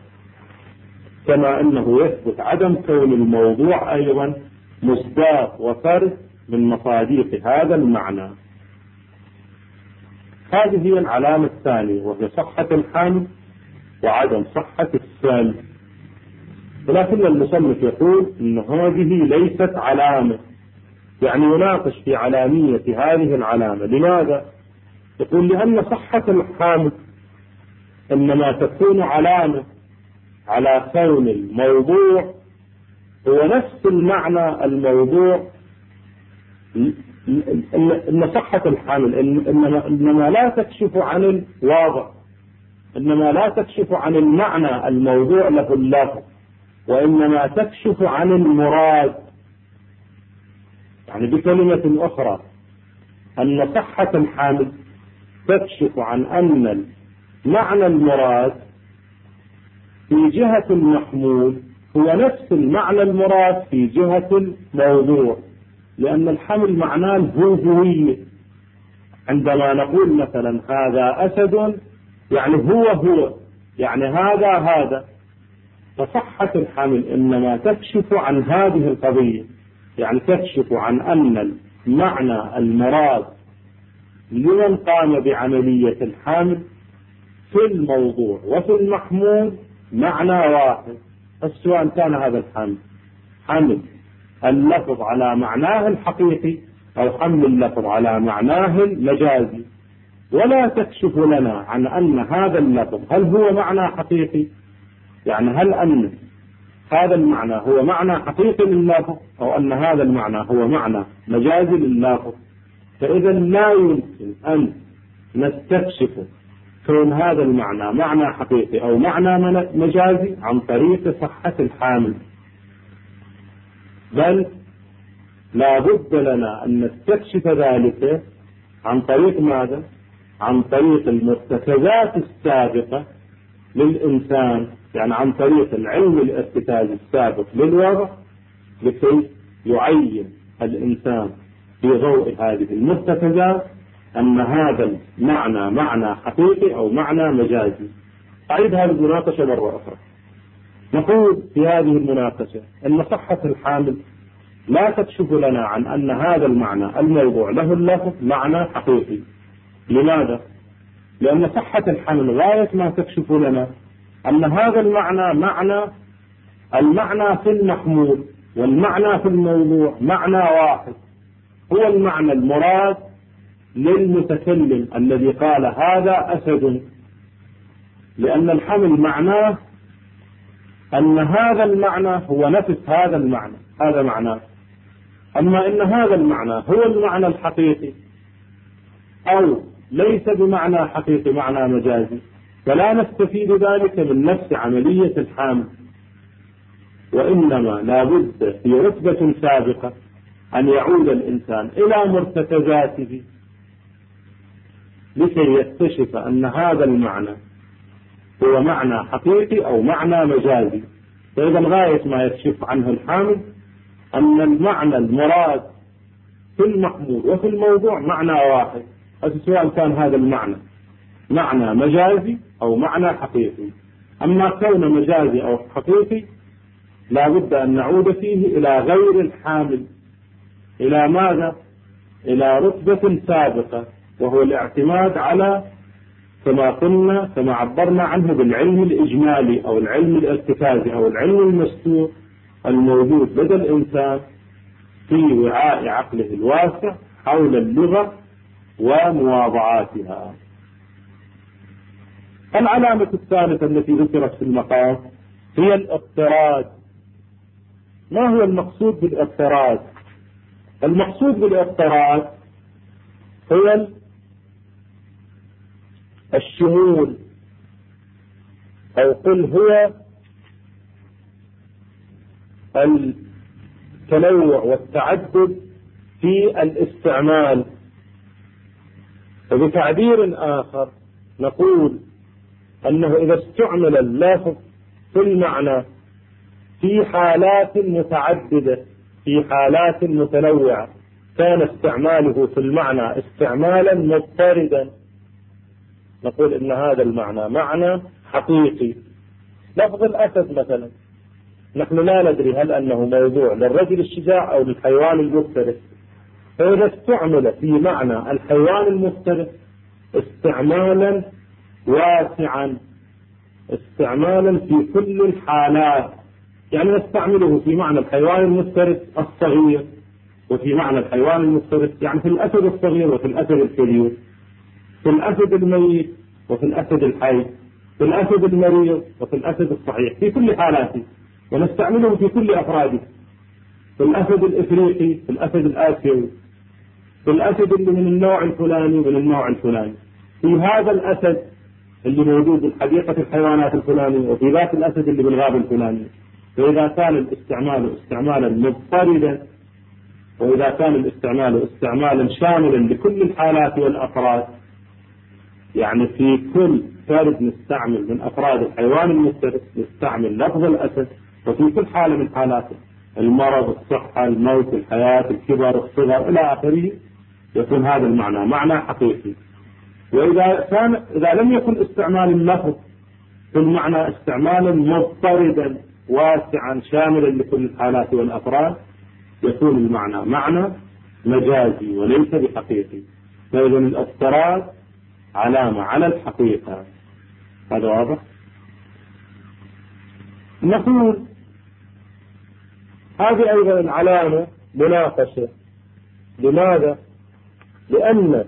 كما أنه يثبت عدم كون الموضوع أيضا مصداق وفرد من مصاديق هذا المعنى. هذه هي العلامة الثانية، وهي صحة الحمل وعدم صحة السلب. ولكن المصنف يقول إن هذه ليست علامة، يعني يناقش في علامية هذه العلامة. لماذا؟ يقول لأن صحة الحمل إنما تكون علامة على كون الموضوع هو نفس المعنى الموضوع، إن صحة الحمل إنما, إنما لا تكشف عن الواضع، إنما لا تكشف عن المعنى الموضوع له اللفظ، وإنما تكشف عن المراد. يعني بكلمة أخرى أن صحة الحمل تكشف عن أن المعنى المراد في جهة المحمول هو نفس المعنى المراد في جهة الموضوع، لأن الحمل معناه الهوية. عندما نقول مثلا هذا أسد يعني هو هو، يعني هذا هذا. فصحة الحمل إنما تكشف عن هذه القضية، يعني تكشف عن أن المعنى المراد لمن قام بعملية الحمل في الموضوع وفي المحمول معنى واحد، سواء كان هذا الحمل حمل اللفظ على معناه الحقيقي أو حمل اللفظ على معناه المجازي. ولا تكشف لنا عن أن هذا اللفظ هل هو معنى حقيقي، يعني هل أن هذا المعنى هو معنى حقيقي لللفظ أو أن هذا المعنى هو معنى مجازي لللفظ. فإذا لا يمكن أن نستكشف كون هذا المعنى معنى حقيقي أو معنى مجازي عن طريق صحة الحامل، بل لا بد لنا أن نستكشف ذلك عن طريق ماذا؟ عن طريق المرتكزات السابقة للإنسان، يعني عن طريق العلم الارتكازي السابق للوضع، لكي يعين الإنسان في ضوء هذه المرتكزات أن هذا المعنى معنى حقيقي أو معنى مجازي. أعيد هذه المناقشة مرة أخرى. نقول في هذه المناقشة أن صحة الحامل لا تكشف لنا عن أن هذا المعنى الموضوع له اللفظ معنى حقيقي. لماذا؟ لأن صحة الحمل غاية ما تكشف لنا أن هذا المعنى معنى المعنى في المحمول والمعنى في الموضوع معنى واحد، هو المعنى المراد للمتكلم الذي قال هذا أسد، لأن الحمل معناه أن هذا المعنى هو نفس هذا المعنى، هذا معناه. أما إن هذا المعنى هو المعنى الحقيقي أو ليس بمعنى حقيقي معنى مجازي، فلا نستفيد ذلك من نفس عملية الحامل، وإنما لا بد في رتبة سابقة أن يعود الإنسان إلى مرتكزاته لكي يكتشف أن هذا المعنى هو معنى حقيقي أو معنى مجازي. فإذا غاية ما يكشف عنه الحامل أن المعنى المراد في المحمول وفي الموضوع معنى واحد، سواء كان هذا المعنى معنى مجازي أو معنى حقيقي. أما كون مجازي أو حقيقي لا بد أن نعود فيه إلى غير الحامل، إلى ماذا؟ إلى رتبة سابقة، وهو الاعتماد على كما قلنا كما عبرنا عنه بالعلم الإجمالي أو العلم الارتكازي أو العلم المستور الموجود لدى الإنسان في وعاء عقله الواسع حول اللغة ومواضعاتها. العلامة الثالثة التي ذكرت في المقام هي الاضطراد. ما هو المقصود بالاضطراد؟ المقصود بالاضطراد هو الشمول، أو قل هو التنوع والتعدد في الاستعمال. وبتعبير آخر نقول أنه إذا استعمل اللفظ في المعنى في حالات متعددة في حالات متنوعة كان استعماله في المعنى استعمالا مضطردا. نقول إن هذا المعنى معنى حقيقي. لفظ الأسد مثلا نحن لا ندري هل أنه موضوع للرجل الشجاع أو للحيوان المفترس، فإذا استعمل في معنى الحيوان المفترس استعمالا واسعا استعمالا في كل الحالات، يعني نستعمله في معنى الحيوان المفترس الصغير وفي معنى الحيوان المفترس، يعني في الأسد الصغير وفي الأسد الكبير، في الأسد الميت وفي الأسد الحي، في الأسد المريض وفي الأسد الصحيح، في كل حالاته، ونستعمله في كل أفراده، في الأسد الإفريقي، في الأسد الآسيوي، في الأسد اللي من النوع الفلاني من النوع الفلاني، في هذا الأسد اللي موجود بحديقة الحيوانات الفلانية، وفي ذات الأسد اللي بالغابة الفلانية. فإذا كان الاستعمال استعمالا مضطردا، وإذا كان الاستعمال استعمالا شاملا لكل الحالات والأفراد، يعني في كل فرد نستعمل من أفراد الحيوان المفترس نستعمل لفظ الأسد، وفي كل حالة من حالاته المرض، الصحة، الموت، الحياة، الكبر، الصغر إلى آخره، يكون هذا المعنى معنى حقيقي. وإذا كان إذا لم يكن استعمال اللفظ في المعنى استعمالا مضطردا واسعا شاملا لكل الحالات والأفراد، يكون المعنى معنى مجازي وليس بحقيقي. فإذا الاضطراد علامة على الحقيقة. هذا واضح؟ نقول هذه أيضا العلامة مناقشة. لماذا؟ لأن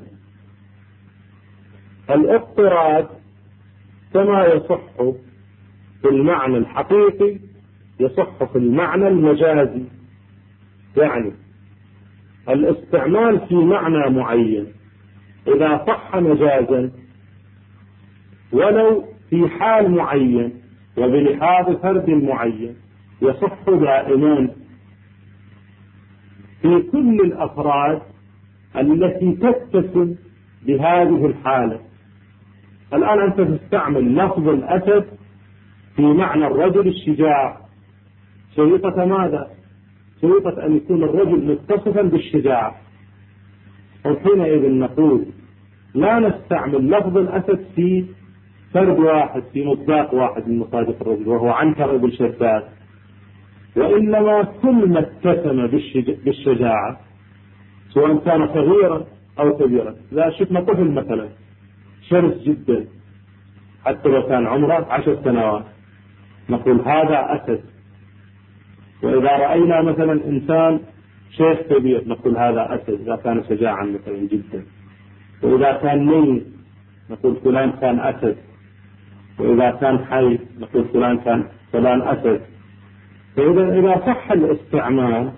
الاضطراد كما يصح في المعنى الحقيقي يصح في المعنى المجازي. يعني الاستعمال في معنى معين إذا صح مجازا ولو في حال معين وبلحاظ فرد معين يصح دائما في كل الأفراد التي تتصل بهذه الحالة. الآن أنت تستعمل لفظ الأسد في معنى الرجل الشجاع، شريطة ماذا؟ شريطة أن يكون الرجل متصفا بالشجاعة، وحينئذ نقول لا نستعمل لفظ الأسد في فرد واحد، في مصداق واحد من مصادق الرجل وهو عنتر بن شداد، وإنما كل ما اتسم بالشجاعة سواء كان صغيرا أو كبيرا. لا شفنا طفل مثلا شرس جدا حتى لو كان عمره عشر سنوات نقول هذا أسد. وإذا رأينا مثلا إنسان شيخ كبير نقول هذا أسد إذا كان شجاعا مثلا جدا. وإذا كان ميت نقول فلان كان أسد. وإذا كان حي نقول فلان كان فلان أسد. فإذا إذا صح الاستعمال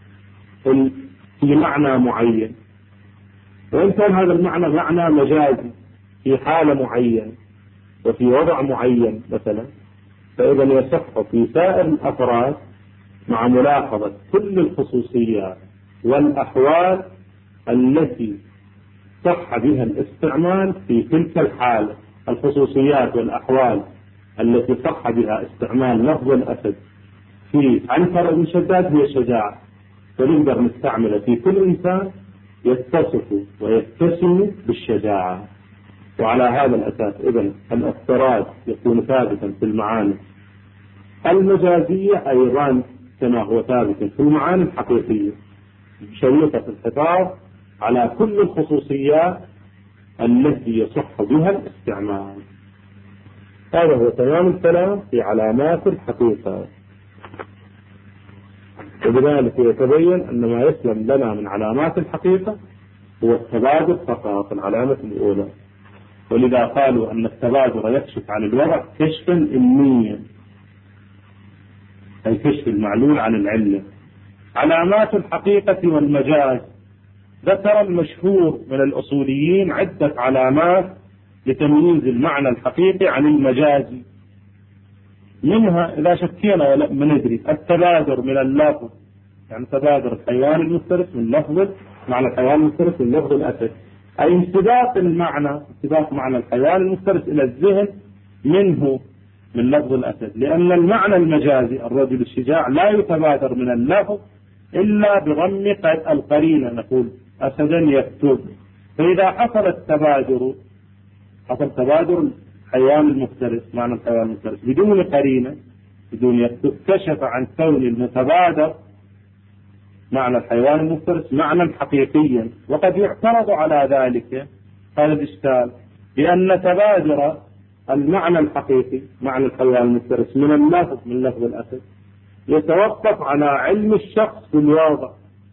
في معنى معين، وإن كان هذا المعنى معنى مجازي في حالة معينة وفي وضع معين مثلا، فإذا يصح في سائر الأفراد مع ملاحظة كل الخصوصيات والأحوال التي صح بها الاستعمال في تلك الحالة. الخصوصيات والأحوال التي صح بها استعمال لفظ الأسد في عنتر بن شداد هي شجاعة، فنقدر نستعمله في كل إنسان يتصف ويتسم بالشجاعة. وعلى هذا الأساس إذن الافتراض يكون ثابتا في المعاني المجازية أيضا كما هو ثابت في المعاني الحقيقية، شريطة الحفاظ على كل الخصوصيات التي يصح بها الاستعمال. هذا هو تمام الكلام في علامات الحقيقة. وبذلك يتبين أن ما يسلم لنا من علامات الحقيقة هو التبادر فقط، العلامة الأولى. ولذا قالوا أن التبادر يكشف عن الوضع كشفا علميا، أي كشف المعلول عن العلة. علامات الحقيقة والمجاز، ذكر المشهور من الأصوليين عدة علامات لتمييز المعنى الحقيقي عن المجازي. منها إذا شكينا ولا ندري التبادر من اللفظ، يعني تبادر الحيوان المفترس من لفظ معنى الحيوان المفترس من لفظ الأسد، أي انسباق المعنى، انسباق معنى الحيوان المفترس إلى الذهن منه من لفظ الأسد، لأن المعنى المجازي الرجل الشجاع لا يتبادر من اللفظ إلا بضم القرينة، نقول أسدا يكتب. فإذا حصل التبادر، حصل تبادر الحيوان المفترس معنى الحيوان المفترس بدون قرينة بدون يكتب، كشف عن كون المتبادر معنى الحيوان المفترس معنى حقيقيا. وقد يعترض على ذلك هذا الإشكال بأن تبادر المعنى الحقيقي معنى الحيوان المفترس من اللفظ من لفظ الأسد يتوقف على علم الشخص بالواضع.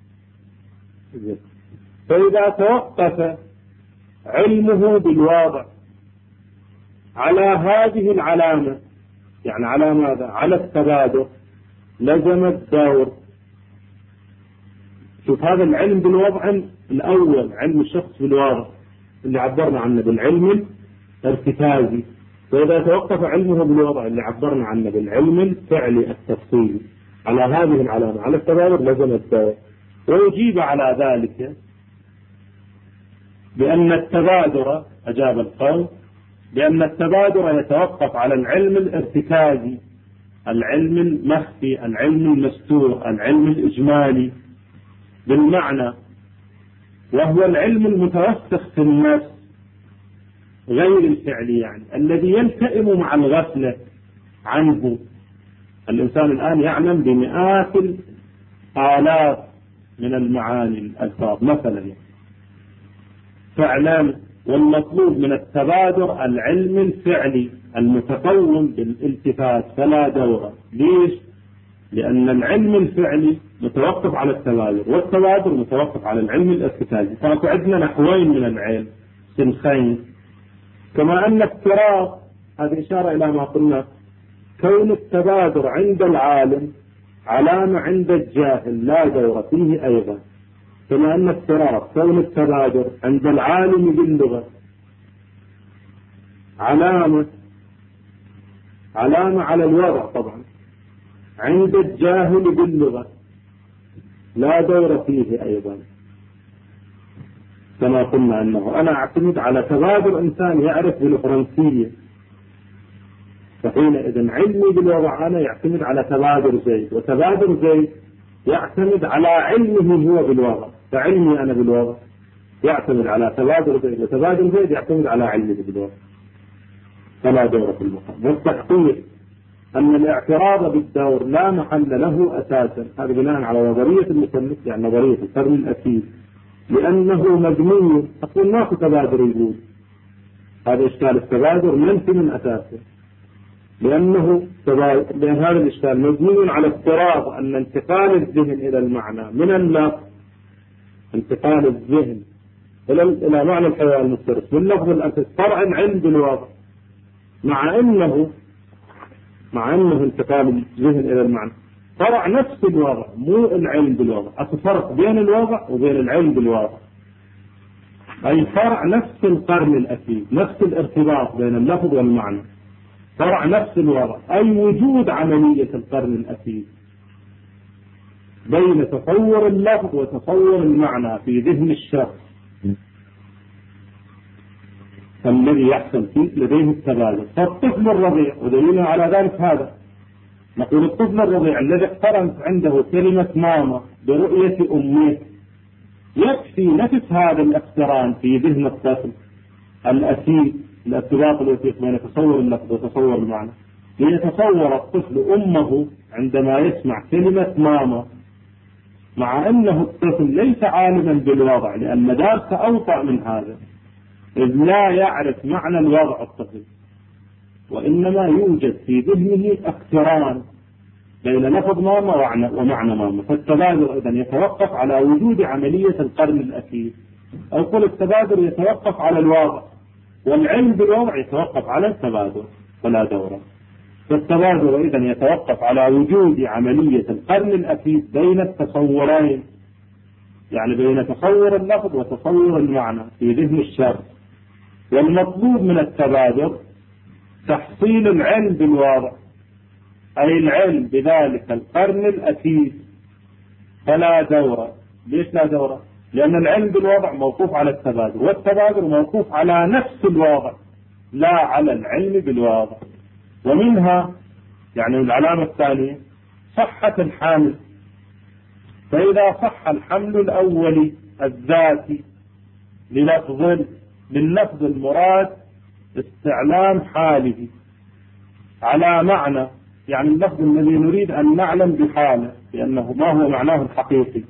فإذا توقف علمه بالواضع على هذه العلامة، يعني على ماذا؟ على التبادر، لزم الدور. شوف هذا العلم بالوضع الأول، علم الشخص بالواضع اللي عبرنا عنه بالعلم الارتكازي. فإذا توقف علمه بالوضع اللي عبرنا عنه بالعلم الفعلي التفصيلي على هذه العلامة على التبادر لزم الدور. ويجيب على ذلك بأن التبادر، أجاب القول بأن التبادر يتوقف على العلم الارتكازي، العلم المخفي، العلم المستور، العلم الإجمالي بالمعنى، وهو العلم المتوسخ في النفس غير الفعلي، يعني الذي يلتئم مع الغفلة عنه. الإنسان الآن يعلم بمئات الآلاف من المعاني الألفاظ مثلا يعني. فعلا والمطلوب من التبادر العلم الفعلي المتقوم بالالتفات فلا دور. ليش؟ لأن العلم الفعلي متوقف على التبادر، والتبادر متوقف على العلم الارتكازي. فعندنا نحوين من العلم سنخين. كما أن التراث، هذه إشارة إلى ما قلنا، كون التبادر عند العالم علامة عند الجاهل لا دور فيه أيضا. كما أن التراث كون التبادر عند العالم باللغة علامة علامة على الوضع طبعا، عند الجاهل باللغة لا دور فيه أيضا. كما قلنا أنه أنا أعتمد على تبادر إنسان يعرف بالفرنسية، فحينئذ علمي بالوضع أنا يعتمد على تبادر زيد، وتبادر زيد يعتمد على علمه هو بالوضع، فعلمي أنا بالوضع يعتمد على تبادل زيد، وتبادل زيد يعتمد على علة بالدور، فلا دور في المقام. والتحقيق أن الاعتراض بالدور لا محل له أساسا، هذا بناء على نظرية المثلث، يعني نظرية القرن الأكيد، لأنه مبني، تقول ماكو تبادل وجود، هذا إشكال التبادل منفي من أساسه، لأنه لأن هذا الإشكال مبني على افتراض أن انتقال الذهن إلى المعنى من اللفظ، انتقال الذهن إلى إلى معنى الحيوان المفترس من لفظ الأساس فرع عند الوضع، مع أنه مع أنه انتقال الذهن إلى المعنى فرع نفس الوضع، مو العلم بالوضع. الفرق بين الوضع وبين العلم بالوضع أي فرع نفس القرن الأكيد، نفس الارتباط بين اللفظ والمعنى، فرع نفس الوضع، أي وجود عملية القرن الأكيد بين تصور اللفظ وتصور المعنى في ذهن الشخص الذي يحصل فيه لديه التبادل. فالطفل الرضيع، ودليلنا على ذلك هذا، نقول الطفل الرضيع الذي اقترنت عنده كلمة ماما برؤية أمه، يكفي نفس هذا الاقتران في ذهن الطفل الأكيد، الارتباط الوثيق بين تصور اللفظ وتصور المعنى، ليتصور الطفل أمه عندما يسمع كلمة ماما، مع أنه الطفل ليس عالما بالوضع، لأن مدارسه أوطأ من هذا، إذ لا يعرف معنى الوضع الطفل، وإنما يوجد في ذهنه اقتران بين لفظ ماما ومعنى ماما. فالتبادل إذن يتوقف على وجود عملية القرن الأكيد، أو قل التبادل يتوقف على الوضع، والعلم بالوضع يتوقف على التبادل فلا دورة. فالتبادل إذن يتوقف على وجود عملية القرن الأكيد بين التصورين، يعني بين تصور اللفظ وتصور المعنى في ذهن الشخص. والمطلوب من التبادل تحصيل العلم بالواضع، أي العلم بذلك القرن الأكيد، فلا دورة. ليش لا دورة؟ لأن العلم بالوضع موقوف على التبادل، والتبادل موقوف على نفس الواضع لا على العلم بالواضع. ومنها يعني العلامة الثانية صحة الحمل، فإذا صح الحمل الأولي الذاتي للفظ لللفظ المراد استعلام حاله على معنى، يعني اللفظ الذي نريد أن نعلم بحاله لأنه ما هو معناه الحقيقي،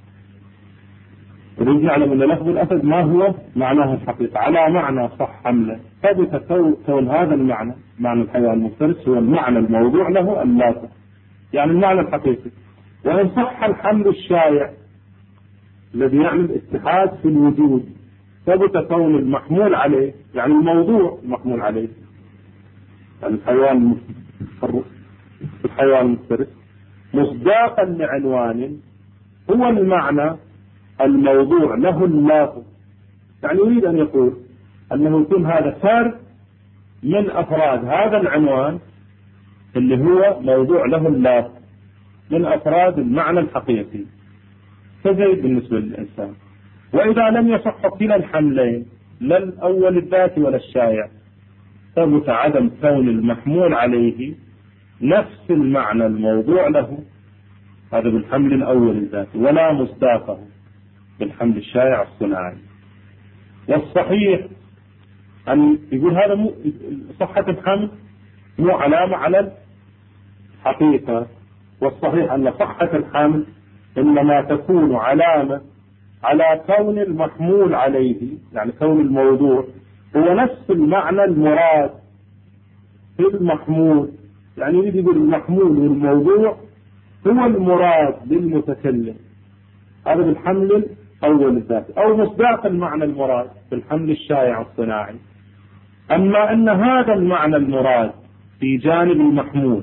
نريد نعلم أن لفظ الأسد ما هو معناه الحقيقي على معنى صح حمله، ثبت كون هذا المعنى معنى الحيوان المفترس هو المعنى الموضوع له اللافظ، يعني المعنى الحقيقي. وإن صح الحمل الشائع الذي يعمل اتحاد في الوجود، ثبت كون المحمول عليه يعني الموضوع المحمول عليه، يعني الحيوان الحيوان المفترس مصداقا لعنوان هو المعنى الموضوع له اللافظ. يعني يريد أن يقول أنه يكون هذا فرد من أفراد هذا العنوان اللي هو موضوع له اللافظ من أفراد المعنى الحقيقي، فزيد بالنسبة للإنسان. وإذا لم يصح كلا الحملين لا الأول الذاتي ولا الشائع، ثبت عدم كون المحمول عليه نفس المعنى الموضوع له، هذا بالحمل الأول الذاتي، ولا مصداقه بالحمل الشائع الصناعي. والصحيح أن يقول هذا مو صحة الحمل مو علامة على الحقيقة، والصحيح أن صحة الحمل إنما تكون علامة على كون المحمول عليه، يعني كون الموضوع هو نفس المعنى المراد في المحمول، يعني يريد يقول المحمول والموضوع هو المراد للمتكلم، هذا بالحمل الأول الذاتي، أو مصداق المعنى المراد بالحمل الشائع الصناعي. أما أن هذا المعنى المراد في جانب المحمول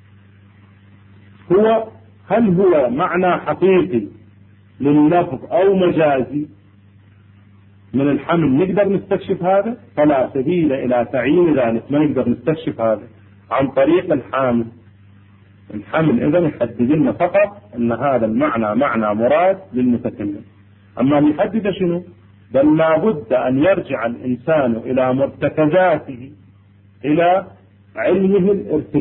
هو هل هو معنى حقيقي لللفظ أو مجازي من الحمل، نقدر نستكشف هذا؟ فلا سبيل إلى تعيين ذلك، ما نقدر نستكشف هذا عن طريق الحامل. الحمل إذن يحدد لنا فقط أن هذا المعنى معنى مراد للمتكلم. أما يحدد شنو؟ بل لا بد أن يرجع الإنسان إلى مرتكزاته، إلى علمه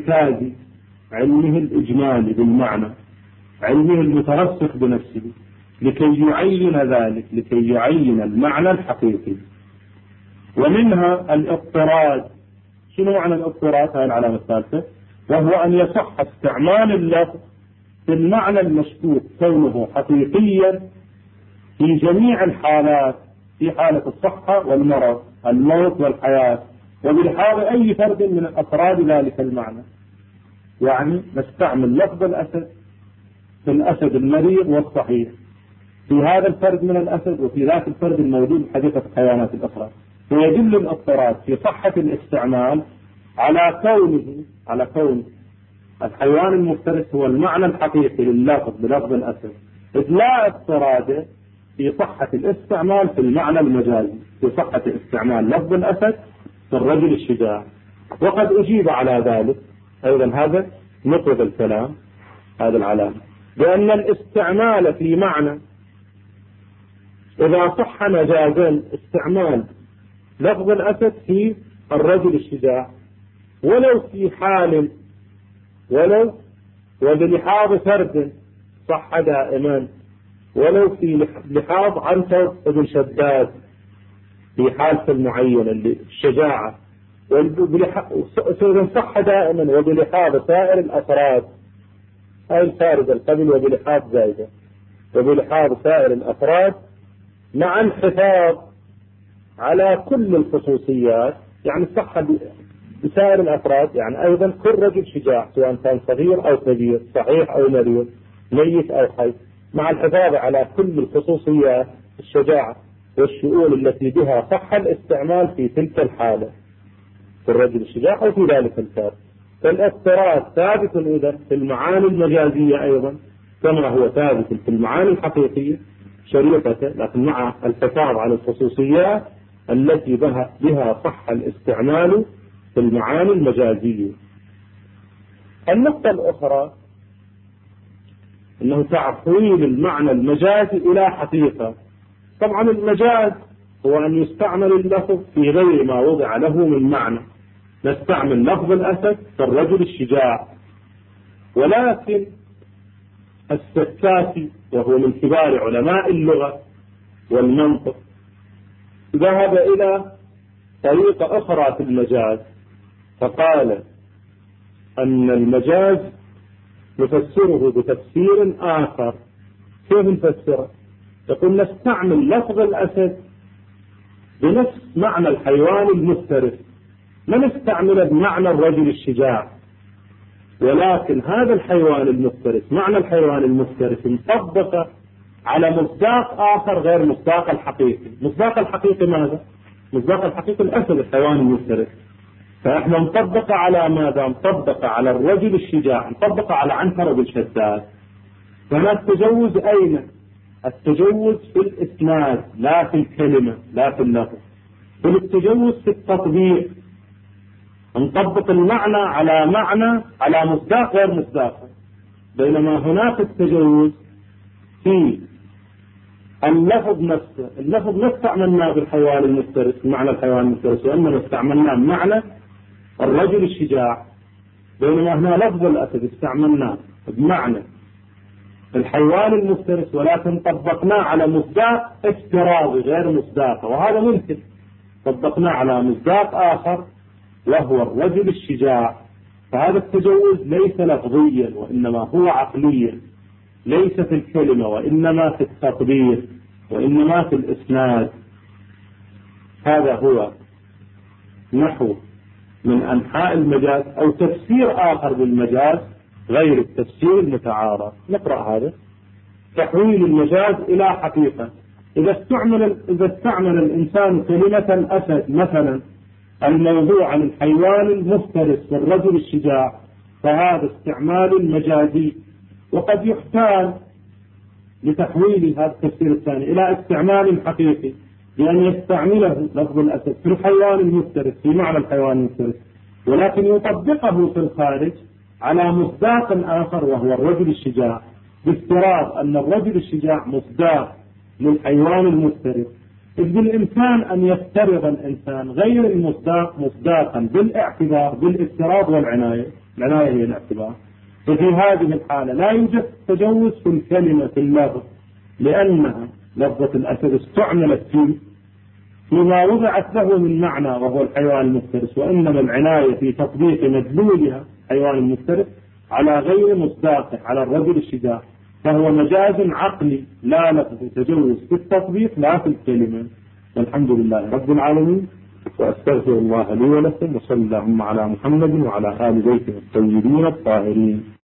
الارتكازي، علمه الإجمالي بالمعنى، علمه المترسخ بنفسه، لكي يعين ذلك، لكي يعين المعنى الحقيقي. ومنها الاضطراد. شنو معنى الاضطراد؟ هذه العلامة الثالثة، وهو أن يصح استعمال اللفظ في المعنى المشكوك كونه حقيقيا في جميع الحالات، في حالة الصحة والمرض، الموت والحياة، وبلحاظ أي فرد من أفراد ذلك المعنى. يعني نستعمل لفظ الأسد في الأسد المريض والصحيح، في هذا الفرد من الأسد وفي ذاك الفرد الموجود في حديقة الحيوانات الأخرى. ويدل الاضطراد في صحة الاستعمال على كونه على كون الحيوان المفترس هو المعنى الحقيقي لللفظ بلفظ الأسد، إذ لا اضطراد في صحة الاستعمال في المعنى المجازي، في صحة استعمال لفظ الأسد في الرجل الشجاع. وقد أجيب على ذلك أيضا، هذا نقض الكلام، هذا العلامة، بأن الاستعمال في معنى إذا صح مجازا استعمال لفظ الأسد في الرجل الشجاع ولو في حال ولو وبلحاظ فرد صح دائما، ولو في لحاظ عنتر بن شداد في حالة معينة للشجاعة، صح دائما وبلحاظ سائر الأفراد، هاي الفارده القبل وبلحاظ زائدة وبلحاظ سائر الأفراد مع الحفاظ على كل الخصوصيات، يعني صح بسائر الأفراد، يعني أيضا كل رجل شجاع سواء كان صغير أو كبير، صحيح أو مريض، ميت أو حي، مع الحفاظ على كل الخصوصيات الشجاعة والشؤون التي بها صح الاستعمال في تلك الحالة في الرجل الشجاع أو في ذلك الفرد. فالاضطراد ثابت إذا في المعاني المجازية أيضا كما هو ثابت في المعاني الحقيقية شريفة، لكن مع الحفاظ على الخصوصيات التي بها, بها صح الاستعمال في المعاني المجازية. النقطة الأخرى أنه تحويل المعنى المجازي إلى حقيقة. طبعا المجاز هو أن يستعمل اللفظ في غير ما وضع له من معنى. نستعمل لفظ الأسد كالرجل الشجاع، ولكن السكاتي وهو من كبار علماء اللغة والمنطق ذهب إلى طريقة أخرى في المجاز، فقال أن المجاز نفسره بتفسير آخر. كيف نفسره؟ يقول نستعمل لفظ الأسد بنفس معنى الحيوان المفترس، ما نستعمله بمعنى الرجل الشجاع، ولكن هذا الحيوان المفترس معنى الحيوان المفترس مطبق على مصداق آخر غير مصداق الحقيقي. مصداق الحقيقي ماذا؟ مصداق الحقيقي الأسد الحيوان المفترس، فإحنا نطبق على ماذا؟ نطبق على الرجل الشجاع، نطبق على عنتر بن شداد. فما التجوز أين؟ التجوز في الإسناد لا في الكلمة لا في اللفظ، بل التجوز في التطبيق، نطبق المعنى على معنى على مصداق غير مصداق. بينما هناك التجوز في اللفظ نفسه، اللفظ ما استعملناه بالحيوان المفترس بمعنى الحيوان المفترس، وإنما استعملناه بمعنى الرجل الشجاع. بينما هنا لفظ الأسد استعملناه بمعنى الحيوان المفترس، ولكن طبقناه على مصداق افتراضي غير مصداق، وهذا ممكن. طبقناه على مصداق آخر وهو الرجل الشجاع، فهذا التجوز ليس لفظيا وإنما هو عقليا، ليس في الكلمة وإنما في التطبيق وإنما في الإسناد. هذا هو نحو من أنحاء المجاز أو تفسير آخر بالمجاز غير التفسير المتعارف. نقرأ هذا: تحويل المجاز إلى حقيقة. إذا استعمل إذا استعمل الإنسان كلمة الأسد مثلا الموضوع عن الحيوان المفترس والرجل الشجاع، فهذا استعمال مجازي. وقد يحتاج لتحويل هذا التفسير الثاني إلى استعمال حقيقي، بأن يستعمله لفظ الأسد في الحيوان المفترس في معنى الحيوان المفترس، ولكن يطبقه في الخارج على مصداق آخر وهو الرجل الشجاع، بافتراض أن الرجل الشجاع مصداق للحيوان المفترس. إذ بالإمكان أن يفترض الإنسان غير المصداق مصداقا بالاعتبار بالافتراض والعناية. العناية هي الاعتبار. ففي هذه الحالة لا يوجد تجوز في الكلمة في اللفظ، لأنها لفظة الأسد استعملت في فيما وضعت له من معنى وهو الحيوان المفترس، وإنما العناية في تطبيق مدلولها حيوان المفترس على غير مصداقه على الرجل الشجاع، فهو مجاز عقلي لا لفظ تجوز في التطبيق لا في الكلمة. والحمد لله رب العالمين، وأستغفر الله لي ولكم، وصلى اللهم على محمد وعلى آل بيته الطيبين الطاهرين.